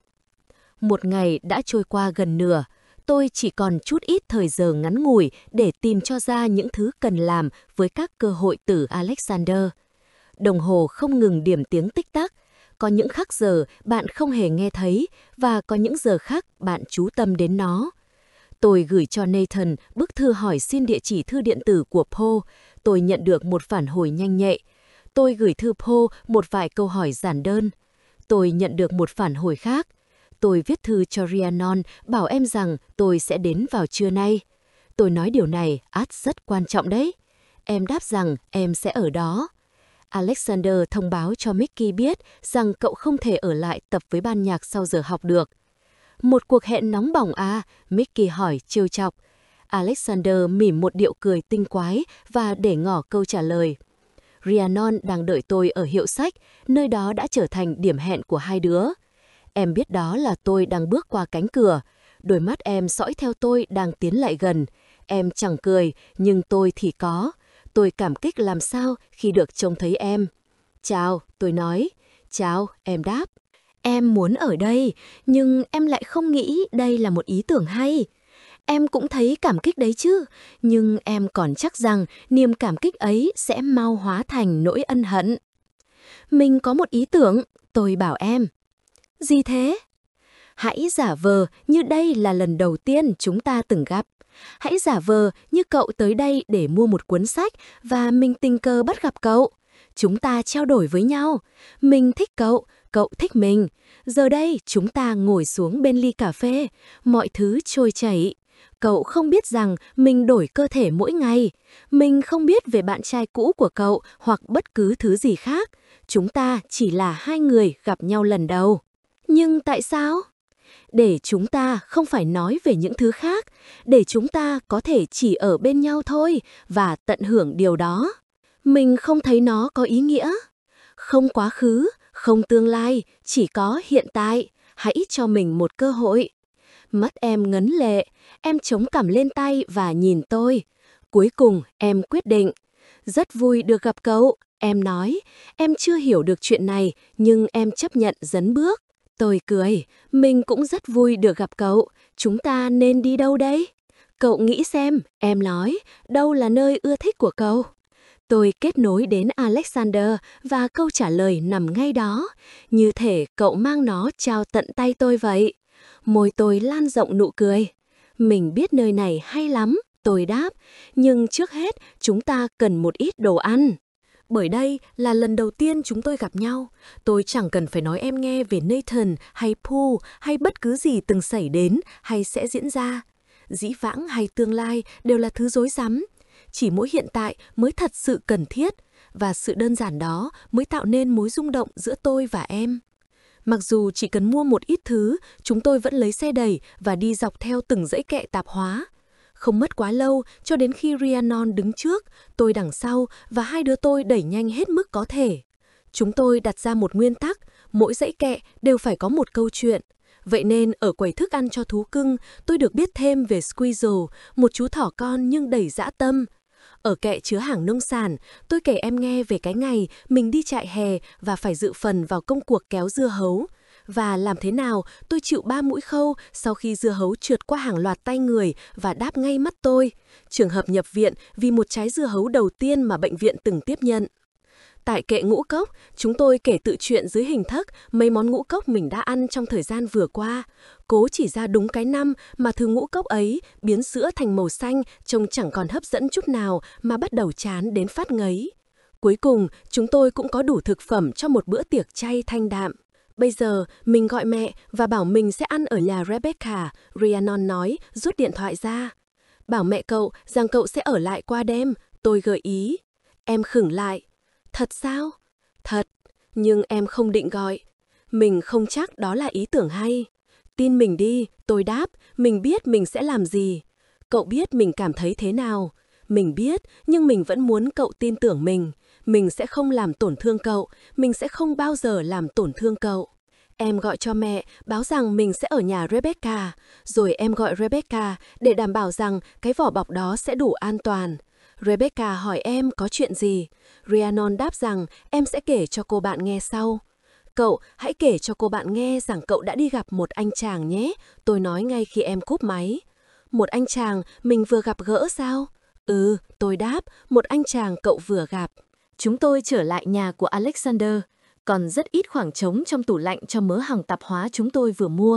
Một ngày đã trôi qua gần nửa, tôi chỉ còn chút ít thời giờ ngắn ngủi để tìm cho ra những thứ cần làm với các cơ hội từ Alexander. Đồng hồ không ngừng điểm tiếng tích tắc. Có những khắc giờ bạn không hề nghe thấy và có những giờ khác bạn chú tâm đến nó. Tôi gửi cho Nathan bức thư hỏi xin địa chỉ thư điện tử của Paul. Tôi nhận được một phản hồi nhanh nhạy. Tôi gửi thư Paul một vài câu hỏi giản đơn. Tôi nhận được một phản hồi khác. Tôi viết thư cho Rhiannon bảo em rằng tôi sẽ đến vào trưa nay. Tôi nói điều này ắt rất quan trọng đấy. Em đáp rằng em sẽ ở đó. Alexander thông báo cho Mickey biết rằng cậu không thể ở lại tập với ban nhạc sau giờ học được. Một cuộc hẹn nóng bỏng à? Mickey hỏi trêu chọc. Alexander mỉm một điệu cười tinh quái và để ngỏ câu trả lời. Rhiannon đang đợi tôi ở hiệu sách, nơi đó đã trở thành điểm hẹn của hai đứa. Em biết đó là tôi đang bước qua cánh cửa. Đôi mắt em dõi theo tôi đang tiến lại gần. Em chẳng cười, nhưng tôi thì có. Tôi cảm kích làm sao khi được trông thấy em. Chào, tôi nói. Chào, em đáp. Em muốn ở đây, nhưng em lại không nghĩ đây là một ý tưởng hay. Em cũng thấy cảm kích đấy chứ, nhưng em còn chắc rằng niềm cảm kích ấy sẽ mau hóa thành nỗi ân hận. Mình có một ý tưởng, tôi bảo em. Gì thế? Hãy giả vờ như đây là lần đầu tiên chúng ta từng gặp. Hãy giả vờ như cậu tới đây để mua một cuốn sách và mình tình cờ bắt gặp cậu. Chúng ta trao đổi với nhau. Mình thích cậu, cậu thích mình. Giờ đây chúng ta ngồi xuống bên ly cà phê. Mọi thứ trôi chảy. Cậu không biết rằng mình đổi cơ thể mỗi ngày. Mình không biết về bạn trai cũ của cậu hoặc bất cứ thứ gì khác. Chúng ta chỉ là hai người gặp nhau lần đầu. Nhưng tại sao? Để chúng ta không phải nói về những thứ khác, để chúng ta có thể chỉ ở bên nhau thôi và tận hưởng điều đó. Mình không thấy nó có ý nghĩa. Không quá khứ, không tương lai, chỉ có hiện tại. Hãy cho mình một cơ hội. Mắt em ngấn lệ, em chống cằm lên tay và nhìn tôi. Cuối cùng em quyết định. Rất vui được gặp cậu, em nói. Em chưa hiểu được chuyện này, nhưng em chấp nhận dấn bước. Tôi cười, mình cũng rất vui được gặp cậu, chúng ta nên đi đâu đấy? Cậu nghĩ xem, em nói, đâu là nơi ưa thích của cậu? Tôi kết nối đến Alexander và câu trả lời nằm ngay đó, như thể cậu mang nó trao tận tay tôi vậy. Môi tôi lan rộng nụ cười. Mình biết nơi này hay lắm, tôi đáp, nhưng trước hết chúng ta cần một ít đồ ăn. Bởi đây là lần đầu tiên chúng tôi gặp nhau, tôi chẳng cần phải nói em nghe về Nathan hay Pooh hay bất cứ gì từng xảy đến hay sẽ diễn ra. Dĩ vãng hay tương lai đều là thứ rối rắm. Chỉ mỗi hiện tại mới thật sự cần thiết, và sự đơn giản đó mới tạo nên mối rung động giữa tôi và em. Mặc dù chỉ cần mua một ít thứ, chúng tôi vẫn lấy xe đẩy và đi dọc theo từng dãy kệ tạp hóa. Không mất quá lâu cho đến khi Rhiannon đứng trước, tôi đằng sau và hai đứa tôi đẩy nhanh hết mức có thể. Chúng tôi đặt ra một nguyên tắc, mỗi dãy kệ đều phải có một câu chuyện. Vậy nên ở quầy thức ăn cho thú cưng, tôi được biết thêm về Squeezle, một chú thỏ con nhưng đầy dã tâm. Ở kệ chứa hàng nông sản, tôi kể em nghe về cái ngày mình đi trại hè và phải dự phần vào công cuộc kéo dưa hấu. Và làm thế nào tôi chịu ba mũi khâu sau khi dưa hấu trượt qua hàng loạt tay người và đáp ngay mắt tôi. Trường hợp nhập viện vì một trái dưa hấu đầu tiên mà bệnh viện từng tiếp nhận. Tại kệ ngũ cốc, chúng tôi kể tự chuyện dưới hình thức mấy món ngũ cốc mình đã ăn trong thời gian vừa qua. Cố chỉ ra đúng cái năm mà thứ ngũ cốc ấy biến sữa thành màu xanh trông chẳng còn hấp dẫn chút nào mà bắt đầu chán đến phát ngấy. Cuối cùng, chúng tôi cũng có đủ thực phẩm cho một bữa tiệc chay thanh đạm. Bây giờ, mình gọi mẹ và bảo mình sẽ ăn ở nhà Rebecca, Rhiannon nói, rút điện thoại ra. Bảo mẹ cậu rằng cậu sẽ ở lại qua đêm, tôi gợi ý. Em khửng lại. Thật sao? Thật, nhưng em không định gọi. Mình không chắc đó là ý tưởng hay. Tin mình đi, tôi đáp, mình biết mình sẽ làm gì. Cậu biết mình cảm thấy thế nào. Mình biết, nhưng mình vẫn muốn cậu tin tưởng mình. Mình sẽ không làm tổn thương cậu, mình sẽ không bao giờ làm tổn thương cậu. Em gọi cho mẹ, báo rằng mình sẽ ở nhà Rebecca. Rồi em gọi Rebecca để đảm bảo rằng cái vỏ bọc đó sẽ đủ an toàn. Rebecca hỏi em có chuyện gì. Rhiannon đáp rằng em sẽ kể cho cô bạn nghe sau. Cậu hãy kể cho cô bạn nghe rằng cậu đã đi gặp một anh chàng nhé, tôi nói ngay khi em cúp máy. Một anh chàng mình vừa gặp gỡ sao? Ừ, tôi đáp, một anh chàng cậu vừa gặp. Chúng tôi trở lại nhà của Alexander, còn rất ít khoảng trống trong tủ lạnh cho mớ hàng tạp hóa chúng tôi vừa mua.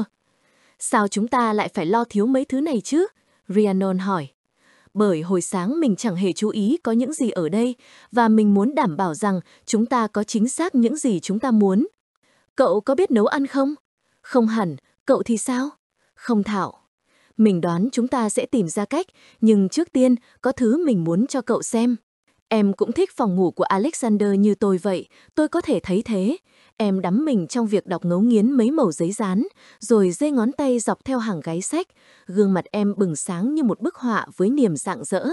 Sao chúng ta lại phải lo thiếu mấy thứ này chứ? Rhiannon hỏi. Bởi hồi sáng mình chẳng hề chú ý có những gì ở đây, và mình muốn đảm bảo rằng chúng ta có chính xác những gì chúng ta muốn. Cậu có biết nấu ăn không? Không hẳn, cậu thì sao? Không thạo. Mình đoán chúng ta sẽ tìm ra cách, nhưng trước tiên có thứ mình muốn cho cậu xem. Em cũng thích phòng ngủ của Alexander như tôi vậy, tôi có thể thấy thế. Em đắm mình trong việc đọc ngấu nghiến mấy mẩu giấy dán, rồi giơ ngón tay dọc theo hàng gáy sách, gương mặt em bừng sáng như một bức họa với niềm rạng rỡ.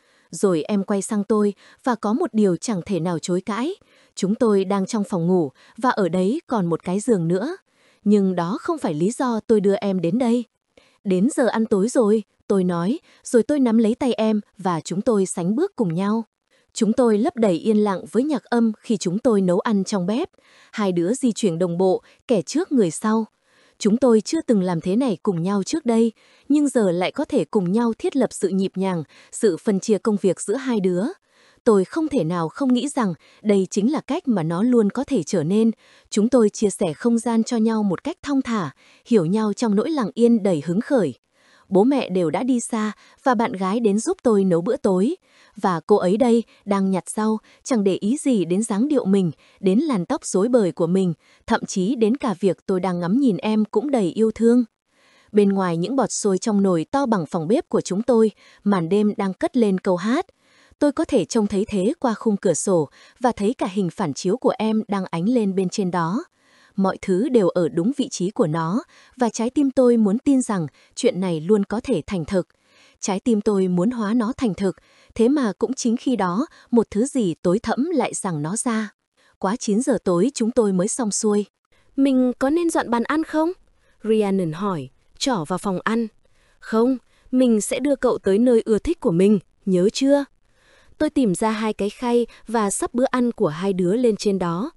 Rồi em quay sang tôi và có một điều chẳng thể nào chối cãi. Chúng tôi đang trong phòng ngủ và ở đấy còn một cái giường nữa. Nhưng đó không phải lý do tôi đưa em đến đây. Đến giờ ăn tối rồi, tôi nói, rồi tôi nắm lấy tay em và chúng tôi sánh bước cùng nhau. Chúng tôi lấp đầy yên lặng với nhạc âm khi chúng tôi nấu ăn trong bếp. Hai đứa di chuyển đồng bộ, kẻ trước người sau. Chúng tôi chưa từng làm thế này cùng nhau trước đây, nhưng giờ lại có thể cùng nhau thiết lập sự nhịp nhàng, sự phân chia công việc giữa hai đứa. Tôi không thể nào không nghĩ rằng đây chính là cách mà nó luôn có thể trở nên. Chúng tôi chia sẻ không gian cho nhau một cách thong thả, hiểu nhau trong nỗi lặng yên đầy hứng khởi. Bố mẹ đều đã đi xa và bạn gái đến giúp tôi nấu bữa tối. Và cô ấy đây, đang nhặt rau, chẳng để ý gì đến dáng điệu mình, đến làn tóc rối bời của mình, thậm chí đến cả việc tôi đang ngắm nhìn em cũng đầy yêu thương. Bên ngoài những bọt sôi trong nồi to bằng phòng bếp của chúng tôi, màn đêm đang cất lên câu hát. Tôi có thể trông thấy thế qua khung cửa sổ và thấy cả hình phản chiếu của em đang ánh lên bên trên đó. Mọi thứ đều ở đúng vị trí của nó, và trái tim tôi muốn tin rằng chuyện này luôn có thể thành thực. Trái tim tôi muốn hóa nó thành thực, thế mà cũng chính khi đó, một thứ gì tối thẫm lại giằng nó ra. Quá chín giờ tối chúng tôi mới xong xuôi. Mình có nên dọn bàn ăn không? Rhiannon hỏi, trỏ vào phòng ăn. Không, mình sẽ đưa cậu tới nơi ưa thích của mình, nhớ chưa? Tôi tìm ra hai cái khay và sắp bữa ăn của hai đứa lên trên đó.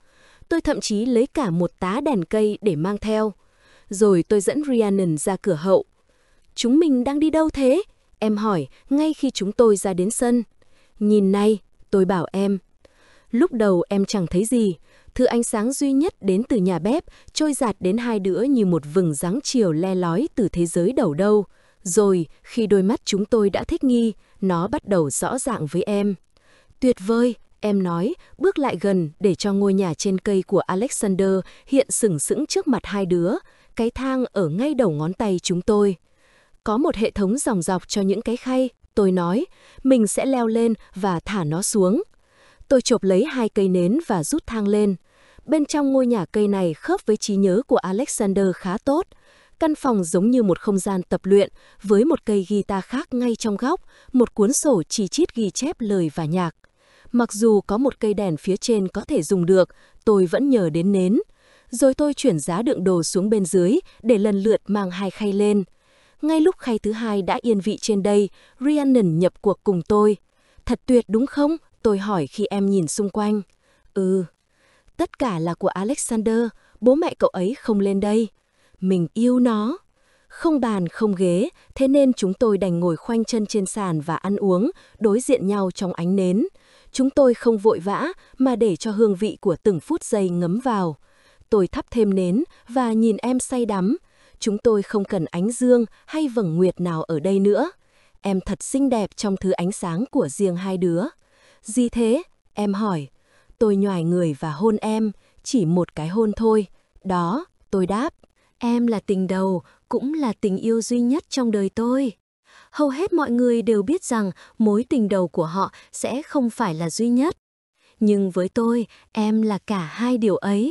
Tôi thậm chí lấy cả một tá đèn cây để mang theo. Rồi tôi dẫn Rhiannon ra cửa hậu. Chúng mình đang đi đâu thế? Em hỏi ngay khi chúng tôi ra đến sân. Nhìn này, tôi bảo em. Lúc đầu em chẳng thấy gì. Thứ ánh sáng duy nhất đến từ nhà bếp trôi dạt đến hai đứa như một vầng dáng chiều le lói từ thế giới đầu đâu. Rồi, khi đôi mắt chúng tôi đã thích nghi, nó bắt đầu rõ ràng với em. Tuyệt vời, em nói, bước lại gần để cho ngôi nhà trên cây của Alexander hiện sừng sững trước mặt hai đứa, cái thang ở ngay đầu ngón tay chúng tôi. Có một hệ thống dòng dọc cho những cái khay, tôi nói, mình sẽ leo lên và thả nó xuống. Tôi chộp lấy hai cây nến và rút thang lên. Bên trong ngôi nhà cây này khớp với trí nhớ của Alexander khá tốt. Căn phòng giống như một không gian tập luyện, với một cây guitar khác ngay trong góc, một cuốn sổ chi chít ghi chép lời và nhạc. Mặc dù có một cây đèn phía trên có thể dùng được, tôi vẫn nhờ đến nến. Rồi tôi chuyển giá đựng đồ xuống bên dưới để lần lượt mang hai khay lên. Ngay lúc khay thứ hai đã yên vị trên đây, Rhiannon nhập cuộc cùng tôi. Thật tuyệt đúng không? Tôi hỏi khi em nhìn xung quanh. Ừ. Tất cả là của Alexander, bố mẹ cậu ấy không lên đây. Mình yêu nó. Không bàn không ghế, thế nên chúng tôi đành ngồi khoanh chân trên sàn và ăn uống, đối diện nhau trong ánh nến. Chúng tôi không vội vã, mà để cho hương vị của từng phút giây ngấm vào. Tôi thắp thêm nến và nhìn em say đắm. Chúng tôi không cần ánh dương hay vầng nguyệt nào ở đây nữa. Em thật xinh đẹp trong thứ ánh sáng của riêng hai đứa. Gì thế? Em hỏi. Tôi nhoài người và hôn em, chỉ một cái hôn thôi. Đó, tôi đáp. Em là tình đầu, cũng là tình yêu duy nhất trong đời tôi. Hầu hết mọi người đều biết rằng mối tình đầu của họ sẽ không phải là duy nhất. Nhưng với tôi, em là cả hai điều ấy.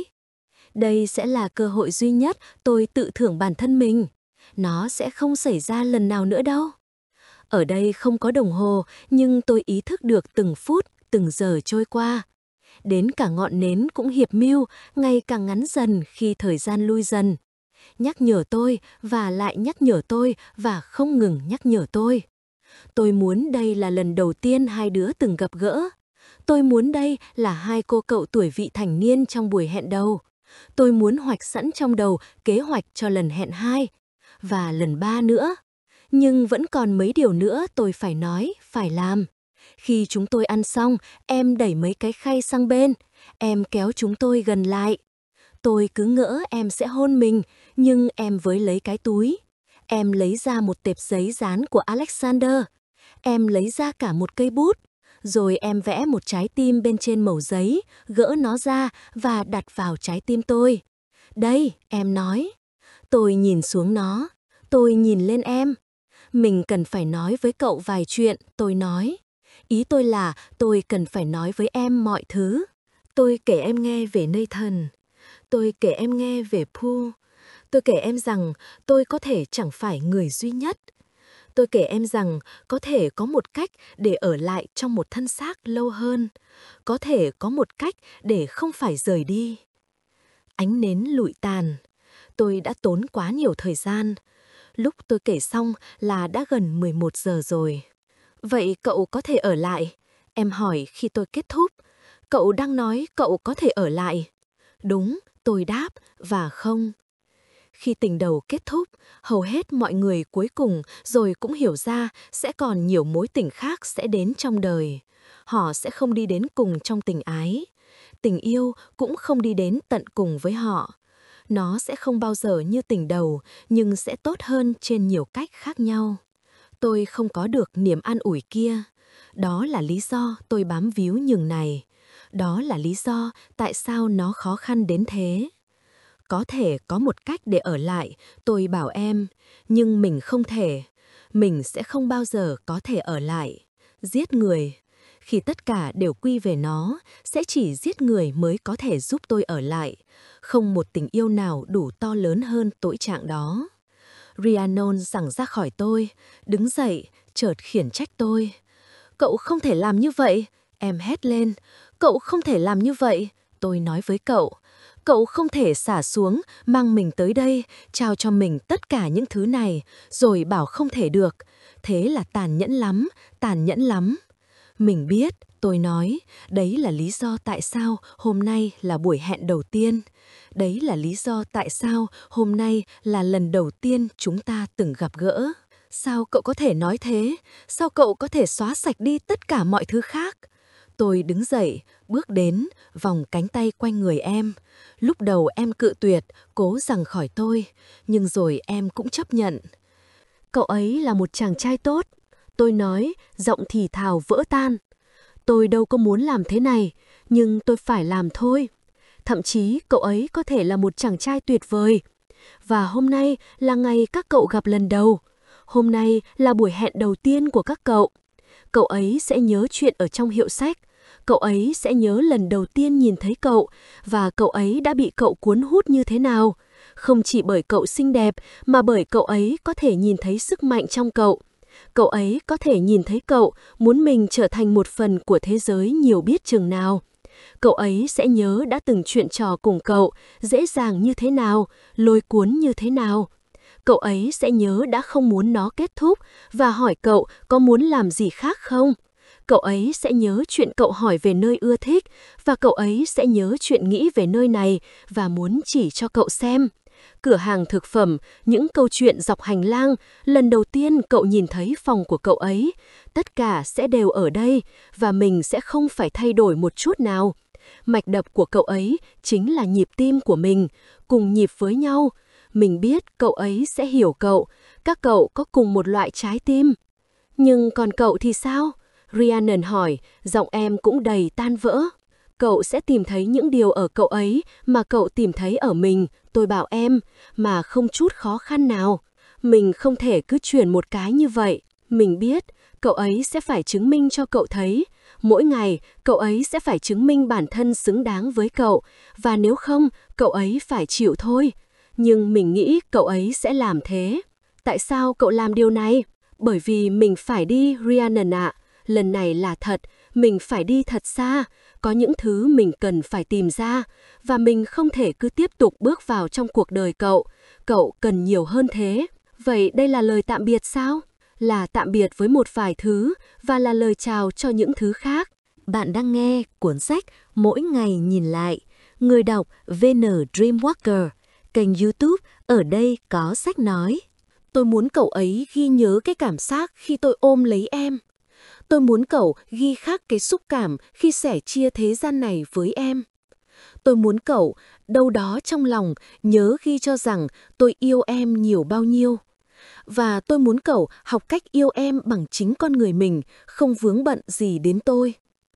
Đây sẽ là cơ hội duy nhất tôi tự thưởng bản thân mình. Nó sẽ không xảy ra lần nào nữa đâu. Ở đây không có đồng hồ, nhưng tôi ý thức được từng phút, từng giờ trôi qua. Đến cả ngọn nến cũng hiệp mưu, ngày càng ngắn dần khi thời gian lui dần. Nhắc nhở tôi và lại nhắc nhở tôi và không ngừng nhắc nhở tôi. Tôi muốn đây là lần đầu tiên hai đứa từng gặp gỡ. Tôi muốn đây là hai cô cậu tuổi vị thành niên trong buổi hẹn đầu. Tôi muốn hoạch sẵn trong đầu kế hoạch cho lần hẹn hai và lần ba nữa. Nhưng vẫn còn mấy điều nữa tôi phải nói, phải làm. Khi chúng tôi ăn xong, em đẩy mấy cái khay sang bên. Em kéo chúng tôi gần lại. Tôi cứ ngỡ em sẽ hôn mình, nhưng em với lấy cái túi. Em lấy ra một tệp giấy dán của Alexander. Em lấy ra cả một cây bút. Rồi em vẽ một trái tim bên trên mẩu giấy, gỡ nó ra và đặt vào trái tim tôi. Đây, em nói. Tôi nhìn xuống nó. Tôi nhìn lên em. Mình cần phải nói với cậu vài chuyện, tôi nói. Ý tôi là tôi cần phải nói với em mọi thứ. Tôi kể em nghe về Nathan. Tôi kể em nghe về Paul. Tôi kể em rằng tôi có thể chẳng phải người duy nhất. Tôi kể em rằng có thể có một cách để ở lại trong một thân xác lâu hơn. Có thể có một cách để không phải rời đi. Ánh nến lụi tàn. Tôi đã tốn quá nhiều thời gian. Lúc tôi kể xong là đã gần mười một giờ rồi. Vậy cậu có thể ở lại? Em hỏi khi tôi kết thúc. Cậu đang nói cậu có thể ở lại. Đúng, tôi đáp, và không. Khi tình đầu kết thúc, hầu hết mọi người cuối cùng rồi cũng hiểu ra sẽ còn nhiều mối tình khác sẽ đến trong đời. Họ sẽ không đi đến cùng trong tình ái. Tình yêu cũng không đi đến tận cùng với họ. Nó sẽ không bao giờ như tình đầu, nhưng sẽ tốt hơn trên nhiều cách khác nhau. Tôi không có được niềm an ủi kia. Đó là lý do tôi bám víu nhường này. Đó là lý do tại sao nó khó khăn đến thế. Có thể có một cách để ở lại, tôi bảo em, nhưng mình không thể. Mình sẽ không bao giờ có thể ở lại. Giết người. Khi tất cả đều quy về nó, sẽ chỉ giết người mới có thể giúp tôi ở lại. Không một tình yêu nào đủ to lớn hơn tội trạng đó. Rhiannon giằng ra khỏi tôi, đứng dậy, chợt khiển trách tôi. Cậu không thể làm như vậy. Em hét lên. Cậu không thể làm như vậy. Tôi nói với cậu. Cậu không thể xả xuống, mang mình tới đây, trao cho mình tất cả những thứ này, rồi bảo không thể được. Thế là tàn nhẫn lắm, tàn nhẫn lắm. Mình biết, Tôi nói, đấy là lý do tại sao hôm nay là buổi hẹn đầu tiên. Đấy là lý do tại sao hôm nay là lần đầu tiên chúng ta từng gặp gỡ. Sao cậu có thể nói thế? Sao cậu có thể xóa sạch đi tất cả mọi thứ khác? Tôi đứng dậy, bước đến, vòng cánh tay quanh người em. Lúc đầu em cự tuyệt, cố giằng khỏi tôi, nhưng rồi em cũng chấp nhận. Cậu ấy là một chàng trai tốt. Tôi nói, giọng thì thào vỡ tan. Tôi đâu có muốn làm thế này, nhưng tôi phải làm thôi. Thậm chí cậu ấy có thể là một chàng trai tuyệt vời. Và hôm nay là ngày các cậu gặp lần đầu. Hôm nay là buổi hẹn đầu tiên của các cậu. Cậu ấy sẽ nhớ chuyện ở trong hiệu sách. Cậu ấy sẽ nhớ lần đầu tiên nhìn thấy cậu và cậu ấy đã bị cậu cuốn hút như thế nào. Không chỉ bởi cậu xinh đẹp mà bởi cậu ấy có thể nhìn thấy sức mạnh trong cậu. Cậu ấy có thể nhìn thấy cậu muốn mình trở thành một phần của thế giới nhiều biết chừng nào. Cậu ấy sẽ nhớ đã từng chuyện trò cùng cậu, dễ dàng như thế nào, lôi cuốn như thế nào. Cậu ấy sẽ nhớ đã không muốn nó kết thúc và hỏi cậu có muốn làm gì khác không. Cậu ấy sẽ nhớ chuyện cậu hỏi về nơi ưa thích và cậu ấy sẽ nhớ chuyện nghĩ về nơi này và muốn chỉ cho cậu xem. Cửa hàng thực phẩm, những câu chuyện dọc hành lang, lần đầu tiên cậu nhìn thấy phòng của cậu ấy, tất cả sẽ đều ở đây và mình sẽ không phải thay đổi một chút nào. Mạch đập của cậu ấy chính là nhịp tim của mình, cùng nhịp với nhau. Mình biết cậu ấy sẽ hiểu cậu, các cậu có cùng một loại trái tim. Nhưng còn cậu thì sao? Rhiannon hỏi, giọng em cũng đầy tan vỡ. Cậu sẽ tìm thấy những điều ở cậu ấy mà cậu tìm thấy ở mình, tôi bảo em, mà không chút khó khăn nào. Mình không thể cứ chuyển một cái như vậy. Mình biết, cậu ấy sẽ phải chứng minh cho cậu thấy. Mỗi ngày, cậu ấy sẽ phải chứng minh bản thân xứng đáng với cậu. Và nếu không, cậu ấy phải chịu thôi. Nhưng mình nghĩ cậu ấy sẽ làm thế. Tại sao cậu làm điều này? Bởi vì mình phải đi, Rhiannon ạ. Lần này là thật, mình phải đi thật xa. Có những thứ mình cần phải tìm ra. Và mình không thể cứ tiếp tục bước vào trong cuộc đời cậu. Cậu cần nhiều hơn thế. Vậy đây là lời tạm biệt sao? Là tạm biệt với một vài thứ và là lời chào cho những thứ khác. Bạn đang nghe cuốn sách Mỗi Ngày Nhìn Lại. Người đọc vê en Dreamwalker. Kênh YouTube Ở Đây Có Sách Nói. Tôi muốn cậu ấy ghi nhớ cái cảm giác khi tôi ôm lấy em. Tôi muốn cậu ghi khắc cái xúc cảm khi sẻ chia thế gian này với em. Tôi muốn cậu đâu đó trong lòng nhớ ghi cho rằng tôi yêu em nhiều bao nhiêu. Và tôi muốn cậu học cách yêu em bằng chính con người mình, không vướng bận gì đến tôi.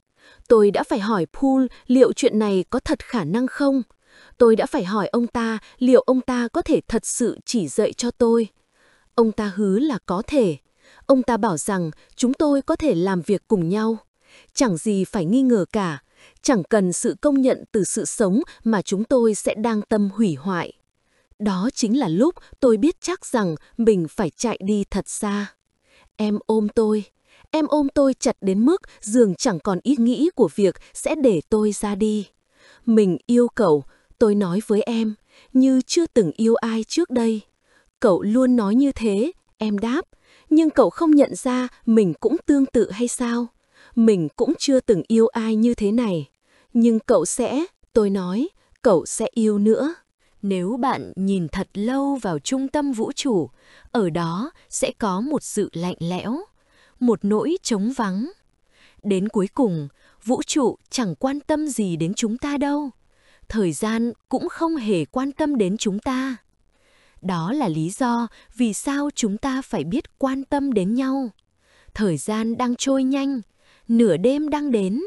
Tôi đã phải hỏi Paul liệu chuyện này có thật khả năng không? Tôi đã phải hỏi ông ta liệu ông ta có thể thật sự chỉ dạy cho tôi. Ông ta hứa là có thể. Ông ta bảo rằng chúng tôi có thể làm việc cùng nhau. Chẳng gì phải nghi ngờ cả. Chẳng cần sự công nhận từ sự sống mà chúng tôi sẽ đang tâm hủy hoại. Đó chính là lúc tôi biết chắc rằng mình phải chạy đi thật xa. Em ôm tôi. Em ôm tôi chặt đến mức dường chẳng còn ý nghĩ của việc sẽ để tôi ra đi. Mình yêu cậu, tôi nói với em, như chưa từng yêu ai trước đây. Cậu luôn nói như thế, em đáp. Nhưng cậu không nhận ra mình cũng tương tự hay sao? Mình cũng chưa từng yêu ai như thế này. Nhưng cậu sẽ, tôi nói, cậu sẽ yêu nữa. Nếu bạn nhìn thật lâu vào trung tâm vũ trụ, ở đó sẽ có một sự lạnh lẽo, một nỗi trống vắng. Đến cuối cùng, vũ trụ chẳng quan tâm gì đến chúng ta đâu. Thời gian cũng không hề quan tâm đến chúng ta. Đó là lý do vì sao chúng ta phải biết quan tâm đến nhau. Thời gian đang trôi nhanh, nửa đêm đang đến.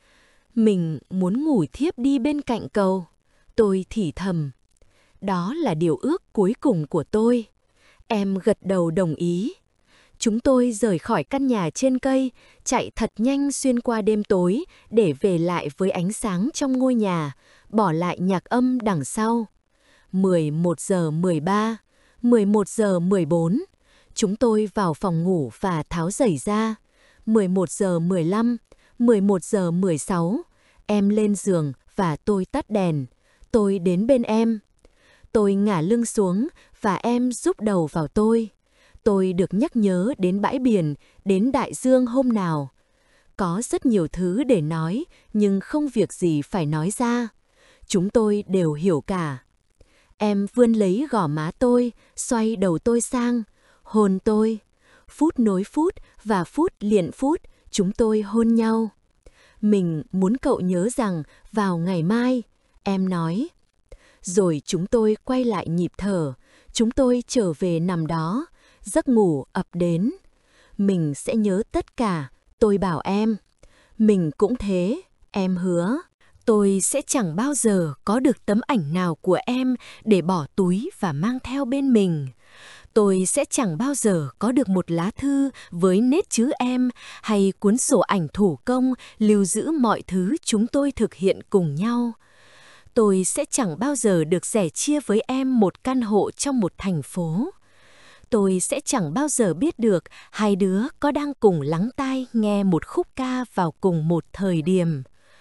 Mình muốn ngủ thiếp đi bên cạnh cậu. Tôi thì thầm. Đó là điều ước cuối cùng của tôi. Em gật đầu đồng ý. Chúng tôi rời khỏi căn nhà trên cây, chạy thật nhanh xuyên qua đêm tối để về lại với ánh sáng trong ngôi nhà, bỏ lại nhạc âm đằng sau. mười một giờ mười ba, mười một giờ mười bốn, chúng tôi vào phòng ngủ và tháo giày ra. mười một giờ mười lăm, mười một giờ mười sáu, em lên giường và tôi tắt đèn. Tôi đến bên em. Tôi ngả lưng xuống và em giúp đầu vào tôi. Tôi được nhắc nhớ đến bãi biển, đến đại dương hôm nào. Có rất nhiều thứ để nói, nhưng không việc gì phải nói ra. Chúng tôi đều hiểu cả. Em vươn lấy gò má tôi, xoay đầu tôi sang, hôn tôi. Phút nối phút và phút liền phút, chúng tôi hôn nhau. Mình muốn cậu nhớ rằng vào ngày mai, em nói. Rồi chúng tôi quay lại nhịp thở, chúng tôi trở về nằm đó, giấc ngủ ập đến. Mình sẽ nhớ tất cả, tôi bảo em. Mình cũng thế, em hứa. Tôi sẽ chẳng bao giờ có được tấm ảnh nào của em để bỏ túi và mang theo bên mình. Tôi sẽ chẳng bao giờ có được một lá thư với nét chữ em hay cuốn sổ ảnh thủ công lưu giữ mọi thứ chúng tôi thực hiện cùng nhau. Tôi sẽ chẳng bao giờ được sẻ chia với em một căn hộ trong một thành phố. Tôi sẽ chẳng bao giờ biết được hai đứa có đang cùng lắng tai nghe một khúc ca vào cùng một thời điểm.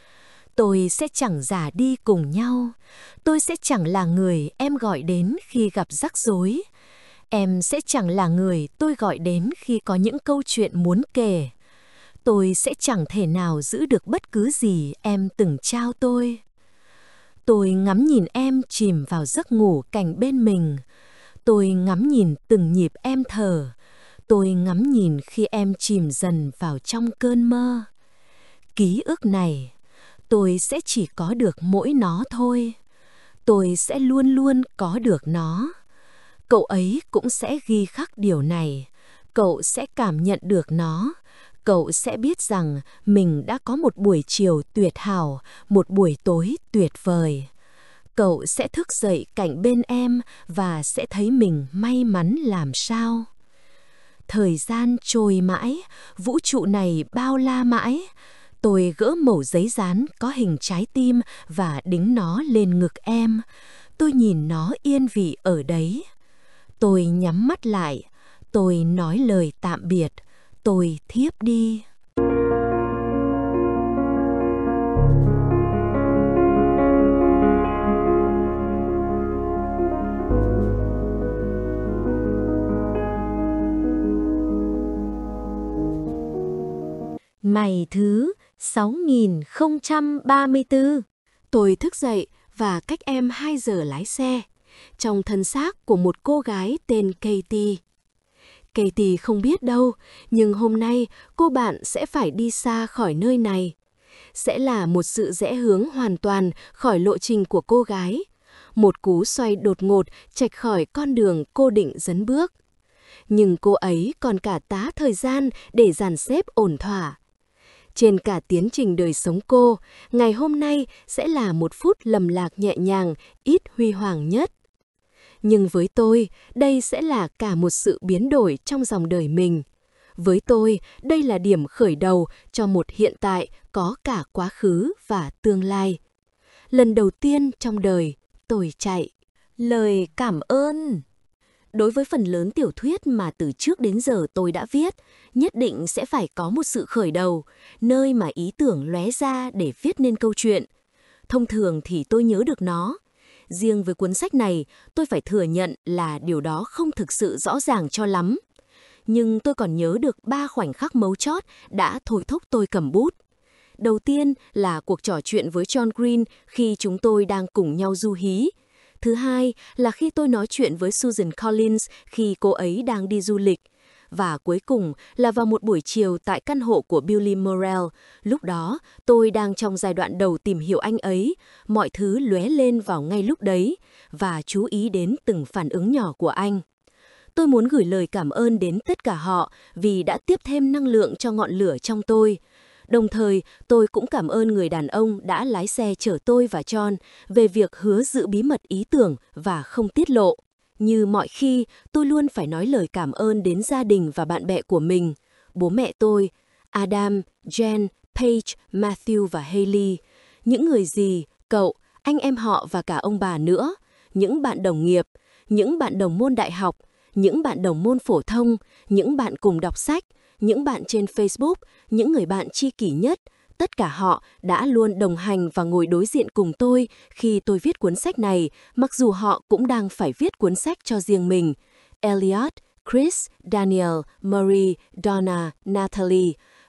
Tôi sẽ chẳng già đi cùng nhau. Tôi sẽ chẳng là người em gọi đến khi gặp rắc rối. Em sẽ chẳng là người tôi gọi đến khi có những câu chuyện muốn kể. Tôi sẽ chẳng thể nào giữ được bất cứ gì em từng trao tôi. Tôi ngắm nhìn em chìm vào giấc ngủ cạnh bên mình. Tôi ngắm nhìn từng nhịp em thở. Tôi ngắm nhìn khi em chìm dần vào trong cơn mơ. Ký ức này, tôi sẽ chỉ có được mỗi nó thôi. Tôi sẽ luôn luôn có được nó. Cậu ấy cũng sẽ ghi khắc điều này. Cậu sẽ cảm nhận được nó. Cậu sẽ biết rằng mình đã có một buổi chiều tuyệt hảo, một buổi tối tuyệt vời. Cậu sẽ thức dậy cạnh bên em và sẽ thấy mình may mắn làm sao. Thời gian trôi mãi, vũ trụ này bao la mãi. Tôi gỡ mẩu giấy dán có hình trái tim và đính nó lên ngực em. Tôi nhìn nó yên vị ở đấy. Tôi nhắm mắt lại. Tôi nói lời tạm biệt. Tôi thiếp đi. Ngày thứ sáu nghìn không trăm ba mươi tư. Tôi thức dậy và cách em hai giờ lái xe, trong thân xác của một cô gái tên Katie. Katie không biết đâu, nhưng hôm nay cô bạn sẽ phải đi xa khỏi nơi này. Sẽ là một sự rẽ hướng hoàn toàn khỏi lộ trình của cô gái. Một cú xoay đột ngột chệch khỏi con đường cô định dấn bước. Nhưng cô ấy còn cả tá thời gian để dàn xếp ổn thỏa. Trên cả tiến trình đời sống cô, ngày hôm nay sẽ là một phút lầm lạc nhẹ nhàng, ít huy hoàng nhất. Nhưng với tôi, đây sẽ là cả một sự biến đổi trong dòng đời mình. Với tôi, đây là điểm khởi đầu cho một hiện tại có cả quá khứ và tương lai. Lần đầu tiên trong đời, tôi chạy. Lời cảm ơn. Đối với phần lớn tiểu thuyết mà từ trước đến giờ tôi đã viết, nhất định sẽ phải có một sự khởi đầu, nơi mà ý tưởng lóe ra để viết nên câu chuyện. Thông thường thì tôi nhớ được nó. Riêng với cuốn sách này, tôi phải thừa nhận là điều đó không thực sự rõ ràng cho lắm. Nhưng tôi còn nhớ được ba khoảnh khắc mấu chốt đã thôi thúc tôi cầm bút. Đầu tiên là cuộc trò chuyện với John Green khi chúng tôi đang cùng nhau du hí. Thứ hai là khi tôi nói chuyện với Susan Collins khi cô ấy đang đi du lịch. Và cuối cùng là vào một buổi chiều tại căn hộ của Billy Morrell. Lúc đó, tôi đang trong giai đoạn đầu tìm hiểu anh ấy. Mọi thứ lóe lên vào ngay lúc đấy và chú ý đến từng phản ứng nhỏ của anh. Tôi muốn gửi lời cảm ơn đến tất cả họ vì đã tiếp thêm năng lượng cho ngọn lửa trong tôi. Đồng thời, tôi cũng cảm ơn người đàn ông đã lái xe chở tôi và John về việc hứa giữ bí mật ý tưởng và không tiết lộ. Như mọi khi, tôi luôn phải nói lời cảm ơn đến gia đình và bạn bè của mình. Bố mẹ tôi, Adam, Jen, Paige, Matthew và Hayley. Những người dì, cậu, anh em họ và cả ông bà nữa. Những bạn đồng nghiệp, những bạn đồng môn đại học, những bạn đồng môn phổ thông, những bạn cùng đọc sách, những bạn trên Facebook, những người bạn tri kỷ nhất. Tất cả họ đã luôn đồng hành và ngồi đối diện cùng tôi khi tôi viết cuốn sách này, mặc dù họ cũng đang phải viết cuốn sách cho riêng mình. Elliot, Chris, Daniel, Marie, Donna, Natalie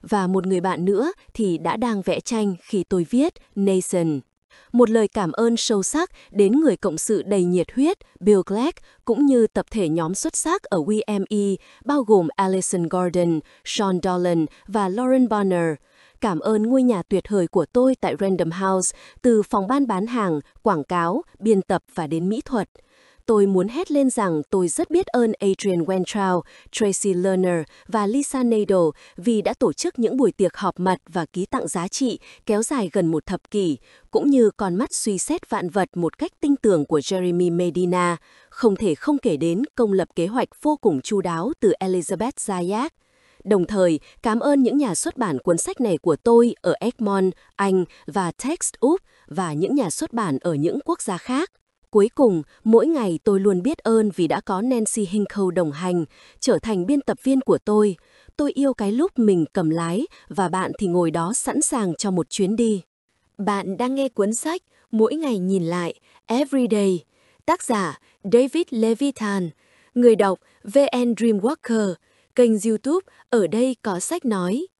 và một người bạn nữa thì đã đang vẽ tranh khi tôi viết Nation. Một lời cảm ơn sâu sắc đến người cộng sự đầy nhiệt huyết Bill Clegg cũng như tập thể nhóm xuất sắc ở vê em e bao gồm Alison Gordon, Sean Dolan và Lauren Bonner. Cảm ơn ngôi nhà tuyệt vời của tôi tại Random House, từ phòng ban bán hàng, quảng cáo, biên tập và đến mỹ thuật. Tôi muốn hét lên rằng tôi rất biết ơn Adrian Weintraub, Tracy Lerner và Lisa Nadel vì đã tổ chức những buổi tiệc họp mặt và ký tặng giá trị kéo dài gần một thập kỷ, cũng như con mắt suy xét vạn vật một cách tinh tường của Jeremy Medina. Không thể không kể đến công lập kế hoạch vô cùng chu đáo từ Elizabeth Zayak. Đồng thời, cảm ơn những nhà xuất bản cuốn sách này của tôi ở Egmont, Anh và Text Úc và những nhà xuất bản ở những quốc gia khác. Cuối cùng, mỗi ngày tôi luôn biết ơn vì đã có Nancy Hinkle đồng hành, trở thành biên tập viên của tôi. Tôi yêu cái lúc mình cầm lái và bạn thì ngồi đó sẵn sàng cho một chuyến đi. Bạn đang nghe cuốn sách Mỗi ngày nhìn lại, Everyday, tác giả David Levitan, người đọc vê en Dreamwalker, kênh YouTube Ở đây có sách nói.